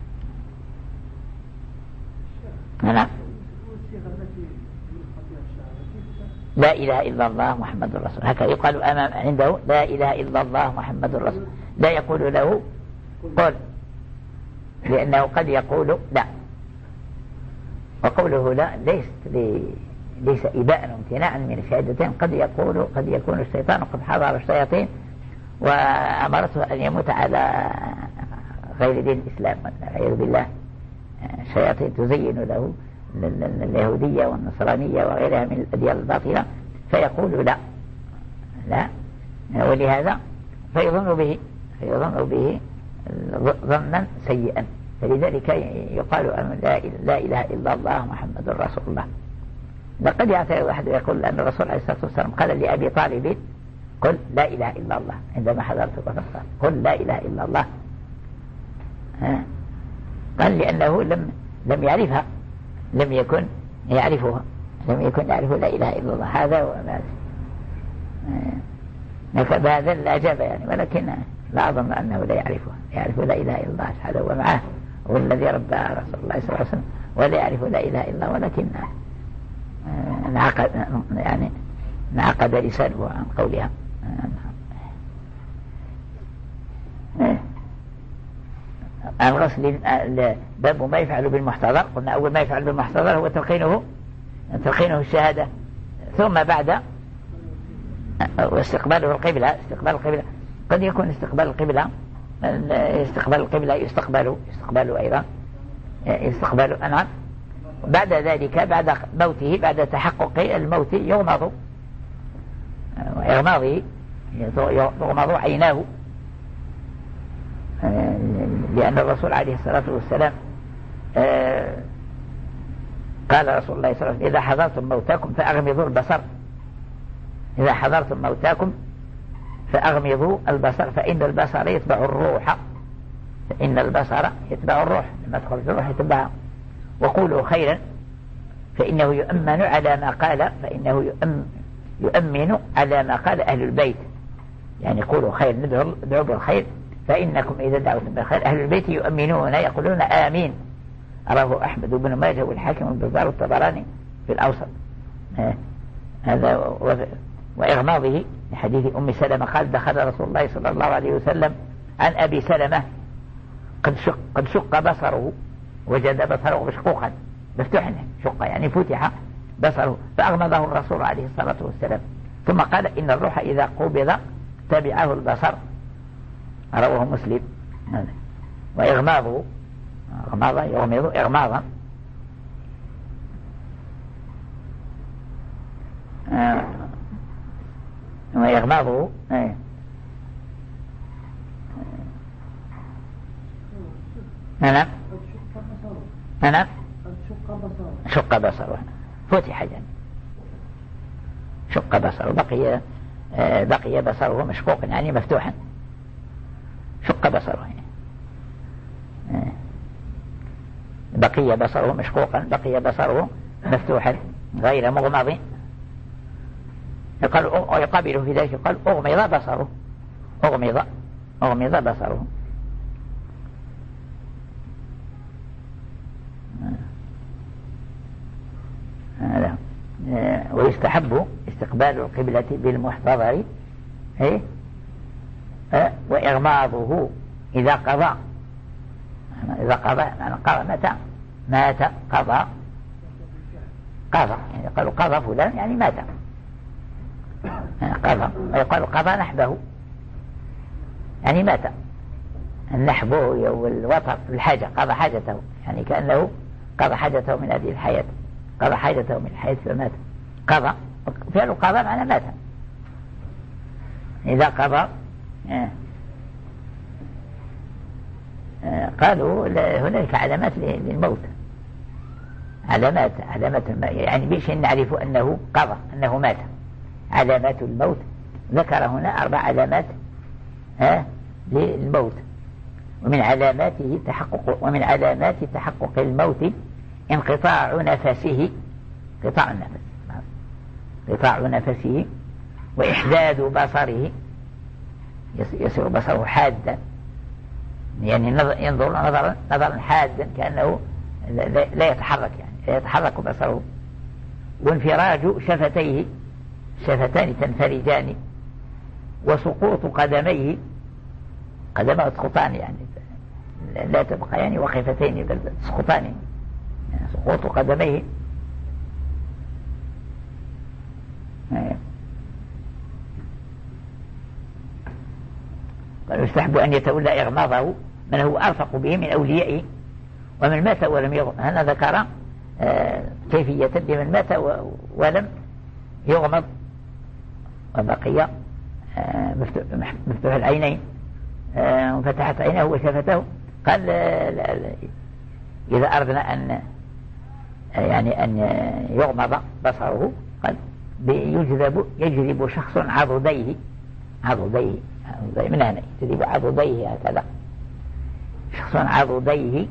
نعم لا إله إلا الله محمد رسول هكذا يقال أمام عنده لا إله إلا الله محمد رسول لا يقول له قل لأنه قد يقول لا وقوله لا ليس ليس إباء وامتناعا من الشهادتين قد يقول قد يكون الشيطان قد حضر الشياطين وأمرته أن يموت على غير دين الإسلام والعياذ بالله الشياطين تزين له اليهودية والنصرانية وغيرها من الأديان الباطلة فيقول لا لا ولهذا فيظن به فيظن به ظنا سيئا فلذلك يقال لا إله إلا الله محمد رسول الله لقد يعترض أحد يقول أن الرسول عليه الصلاة والسلام قال لأبي طالب قل لا إله إلا الله عندما حضرت الرسول قل لا إله إلا الله ها. قال لأنه لم لم يعرفها لم يكن يعرفها لم يكن يعرف لا إله إلا الله هذا هو بهذا الأجابة يعني ولكن لا أظن أنه لا يعرفها يعرف لا إله إلا الله هذا هو معه هو الذي ربى رسول الله صلى الله عليه وسلم ولا يعرف لا إله إلا الله ولكن انعقد يعني انعقد لسانه عن قولها الغسل باب ما يفعل بالمحتضر قلنا أول ما يفعل بالمحتضر هو تلقينه تلقينه الشهادة ثم بعد واستقباله القبلة استقبال القبلة قد يكون استقبال القبلة استقبال القبلة يستقبله يستقبله أيضا يستقبله أنعم بعد ذلك بعد موته بعد تحقق الموت يغمض وإغماضه يغمض عيناه لأن الرسول عليه الصلاة والسلام قال رسول الله صلى الله عليه وسلم إذا حضرتم موتاكم فأغمضوا البصر إذا حضرتم موتاكم فأغمضوا البصر فإن البصر يتبع الروح فإن البصر يتبع الروح لما تخرج الروح يتبعها وقولوا خيرا فإنه يؤمن على ما قال فإنه يؤمن, يؤمن على ما قال أهل البيت يعني قولوا خير، ندعوا بالخير، فإنكم إذا دعوتم بالخير أهل البيت يؤمنون يقولون آمين. رواه أحمد بن ماجه والحاكم والبزار والطبراني في الأوسط. هذا وإغماضه لحديث أم سلمة قال دخل رسول الله صلى الله عليه وسلم عن أبي سلمة قد شق, قد شق بصره، وجد بصره مشقوقا مفتوحا، شق يعني فتح بصره، فأغمضه الرسول عليه الصلاة والسلام، ثم قال إن الروح إذا قبض تبعه البصر. رواه مسلم. وإغماضه إغماضا يغمض إغماضا آه. وإغماضه آه. أنا أنا شق بصره فتح جن شق بصره بقي آه بقي بصره مشقوقا يعني مفتوحا، شق بصره آه. بقي بصره مشقوقا، بقي بصره مفتوحا غير مغمض. يقال ويقابله في ذلك يقال أغمض بصره، أغمض أغمض بصره. هذا ويستحب استقبال القبلة بالمحتضر إيه؟ وإغماضه إذا قضى، إذا قضى يعني قضى متى مات قضى قضى يعني قالوا قضى فلان يعني مات قضى، ويقال قضى نحبه يعني مات. النحب والوطر الحاجة، قضى حاجته يعني كأنه قضى حاجته من هذه الحياة، قضى حاجته من الحياة فمات. قضى فعل قضى معنى مات. إذا قضى آه. آه قالوا هناك علامات للموت، علامات علامات يعني بيش نعرف أنه قضى أنه مات. علامات الموت ذكر هنا أربع علامات آه للموت. ومن علاماته تحقق ومن علامات تحقق الموت انقطاع نفسه، قطاع النفس قطاع نفسه، وإحداد بصره يصير بصره حادا يعني ينظر نظرا نظرا حادا كأنه لا يتحرك يعني لا يتحرك بصره. وانفراج شفتيه، شفتان تنفرجان، وسقوط قدميه، قدمه تسقطان يعني لا تبقى يعني وقفتين بل تسقطان يعني سقوط قدميه. قال يستحب أن يتولى إغماضه من هو أرفق به من أوليائه ومن مات ولم يغمض. هنا ذكر آه كيفية بمن مات ولم يغمض وبقي آه مفتوح العينين آه وفتحت عينه وشفته. قال لا لا لا إذا أردنا أن يعني أن يغمض بصره قال يجذب يجذب شخص عضديه عضديه من هنا يجذب عضديه هكذا شخص عضديه،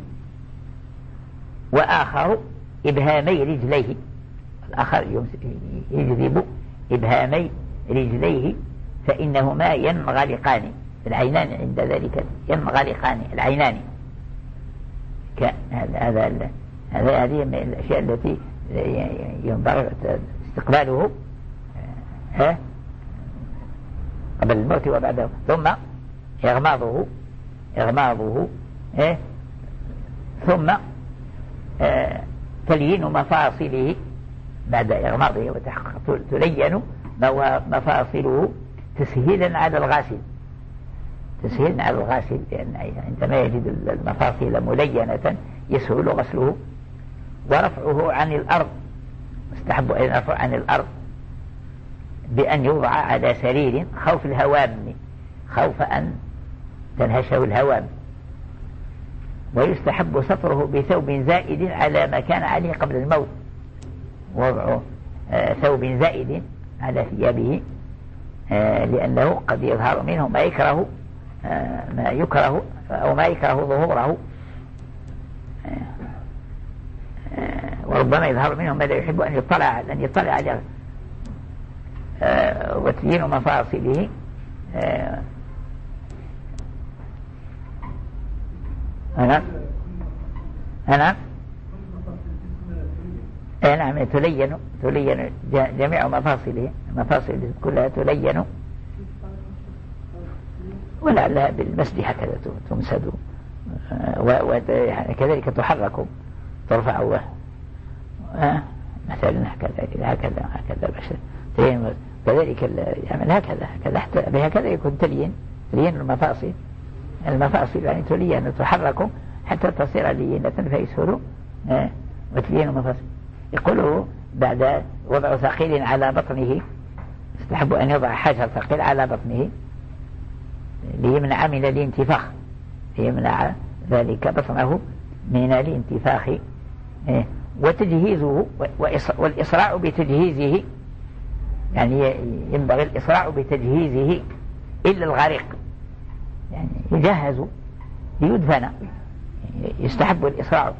وآخر إبهامي رجليه، الآخر يجذب إبهامي رجليه فإنهما ينغلقان، العينان عند ذلك ينغلقان العينان. هذا هذا هذه من الأشياء التي ينبغي استقباله ها قبل الموت وبعده. ثم إغماضه إغماضه اه ثم اه تليين مفاصله بعد إغماضه وتحقق تلين مفاصله تسهيلا على الغاسل، تسهيلا على الغاسل، لأن عندما يجد المفاصل ملينة يسهل غسله. ورفعه عن الأرض، مستحب أن يرفع عن الأرض بأن يوضع على سرير خوف الهوام، خوف أن تنهشه الهوام. ويستحب سطره بثوب زائد على ما كان عليه قبل الموت، وضع آه ثوب زائد على ثيابه آه لأنه قد يظهر منه ما يكره آه ما يكره أو ما يكره ظهوره آه آه وربما يظهر منه ما لا يحب أن يطلع أن يطلع عليه. آه وتلين مفاصله آه نعم نعم اي نعم تلين تلين جميع مفاصله المفاصل كلها تلين ولعلها بالمسد هكذا تمسد وكذلك تحرك ترفع آه مثلا هكذا هكذا هكذا بشر كذلك يعمل هكذا هكذا حتى بهكذا يكون تلين تلين المفاصل المفاصل يعني تلين تحرك حتى تصير لينة فيسهل آه وتلين المفاصل. يقوله بعد وضع ثقيل على بطنه يستحب أن يضع حجر ثقيل على بطنه ليمنع من الانتفاخ ليمنع ذلك بطنه من الانتفاخ آه وتجهيزه والإسراع بتجهيزه يعني ينبغي الإسراع بتجهيزه إلا الغريق يعني يجهز ليدفن يستحب الإسراع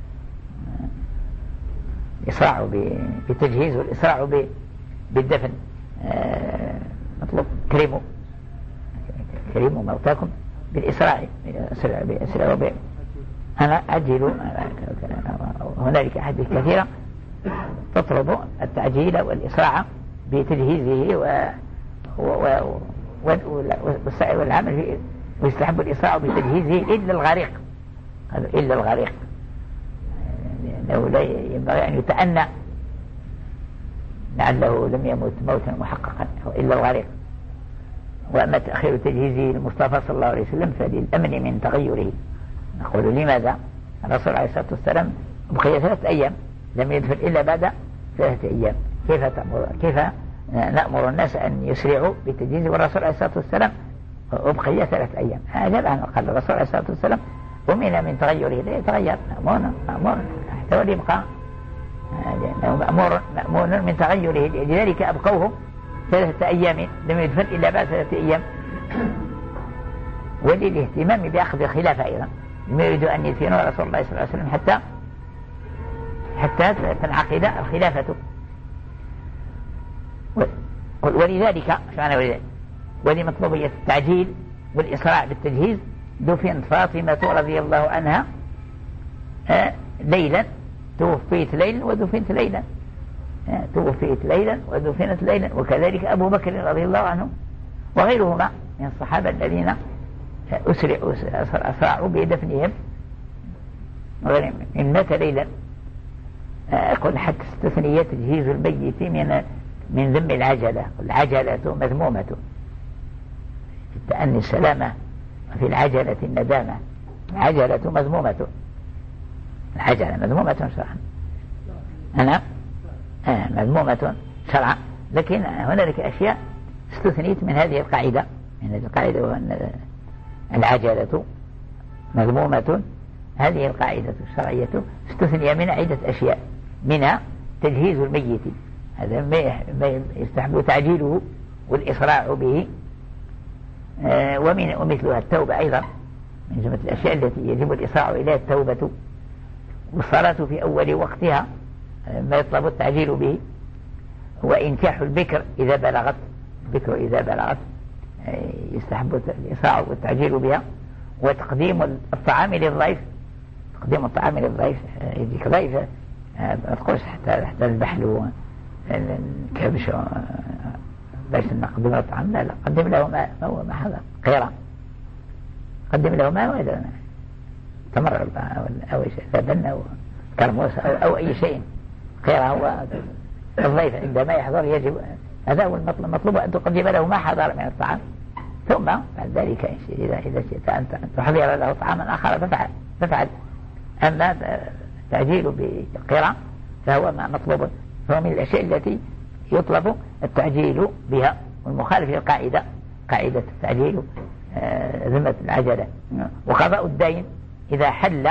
الإسراع بتجهيز والإسراع بالدفن مطلوب كريموا كريموا موتاكم بالإسراع بأسرع أنا أجل هنالك أحاديث كثيرة تطلب التعجيل والإسراع بتجهيزه و... و... و... والسعي والعمل فيه ويستحب الإسراع بتجهيزه إلا الغريق إلا الغريق لأنه لا ينبغي أن يتأنى لعله لم يموت موتا محققا إلا الغريق. وأما تأخير تجهيزه المصطفى صلى الله عليه وسلم فللأمن من تغيره. نقول لماذا؟ الرسول عليه الصلاة والسلام بقي ثلاثة أيام لم يدفن إلا بعد ثلاثة أيام. كيف تأمر كيف نأمر الناس أن يسرعوا بتجهيزه والرسول عليه الصلاة والسلام وبقي ثلاثة أيام؟ هذا عنه قال الرسول عليه الصلاة والسلام أمن من تغيره لا يتغير مأمون مأمون حتى وليبقى لأنه مأمور مأمون من تغيره لذلك أبقوه ثلاثة أيام لم يدفن إلا بعد ثلاثة أيام. وللاهتمام بأخذ الخلافة أيضا لم يريدوا أن يدفنوا رسول الله صلى الله عليه وسلم حتى حتى تنعقد الخلافة. ولذلك معنى ولذلك ولمطلوبية التعجيل والإسراع بالتجهيز دفنت فاطمة رضي الله عنها ليلا توفيت ليلا ودفنت ليلا توفيت ليلا ودفنت ليلا. وكذلك أبو بكر رضي الله عنه وغيرهما من الصحابة الذين أسرعوا أسرعوا بدفنهم من مات ليلا. أقول حتى استثنية تجهيز الميت من من ذم العجلة والعجلة مذمومة في التأني السلامة وفي العجلة الندامة. العجلة مذمومة العجلة مذمومة شرعا أنا آه مذمومة شرعا لكن هنالك أشياء استثنيت من هذه القاعدة من هذه القاعدة وأن العجلة مذمومة. هذه القاعدة الشرعية استثني من عدة أشياء منها تجهيز الميت هذا ما يستحب تعجيله والإسراع به آه ومن ومثلها التوبة أيضا من جملة الأشياء التي يجب الإسراع إليها التوبة والصلاة في أول وقتها آه ما يطلب التعجيل به. وإنكاح البكر إذا بلغت البكر إذا بلغت آه يستحب الإسراع والتعجيل بها. وتقديم الطعام للضيف تقديم الطعام للضيف آه يجيك ضيف ما تقولش حتى حتى البحل الكبش باش نقدم له طعام لا لا قدم له ماء هو ما حضر قيرة قدم له ماء وإذا تمر أو شيء ثبن أو كرموس أو, أو أي شيء قيرة. هو الضيف عندما يحضر يجب هذا هو المطلوب أن تقدم له ما حضر من الطعام ثم بعد ذلك إذا إذا شئت أن تحضر له طعاما آخر ففعل ففعل. أما التعجيل بقيرة فهو ما مطلوب فهو من الأشياء التي يطلب التعجيل بها. والمخالف للقاعدة قاعدة التعجيل آه ذمة العجلة. وقضاء الدين إذا حل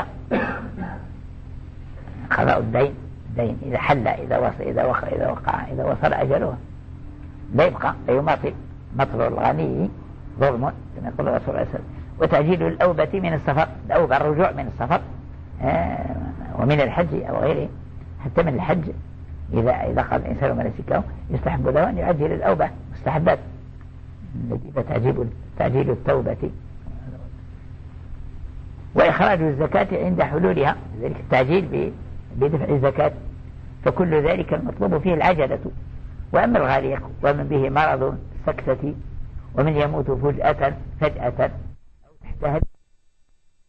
قضاء الدين الدين إذا حل إذا وصل إذا وقع إذا وقع إذا وصل أجله لا يبقى لا يماطل مطل الغني ظلم كما يقول الرسول صلى الله عليه وسلم. وتعجيل الأوبة من السفر الأوبة الرجوع من السفر آه ومن الحج أو غيره حتى من الحج إذا إذا قال الإنسان مناسكه يستحب له أن يعجل الأوبة مستحبات الذي تعجيل تعجيل التوبة وإخراج الزكاة عند حلولها، ذلك التعجيل بدفع الزكاة، فكل ذلك المطلوب فيه العجلة. وأما الغريق ومن به مرض سكتة ومن يموت فجأة فجأة أو تحت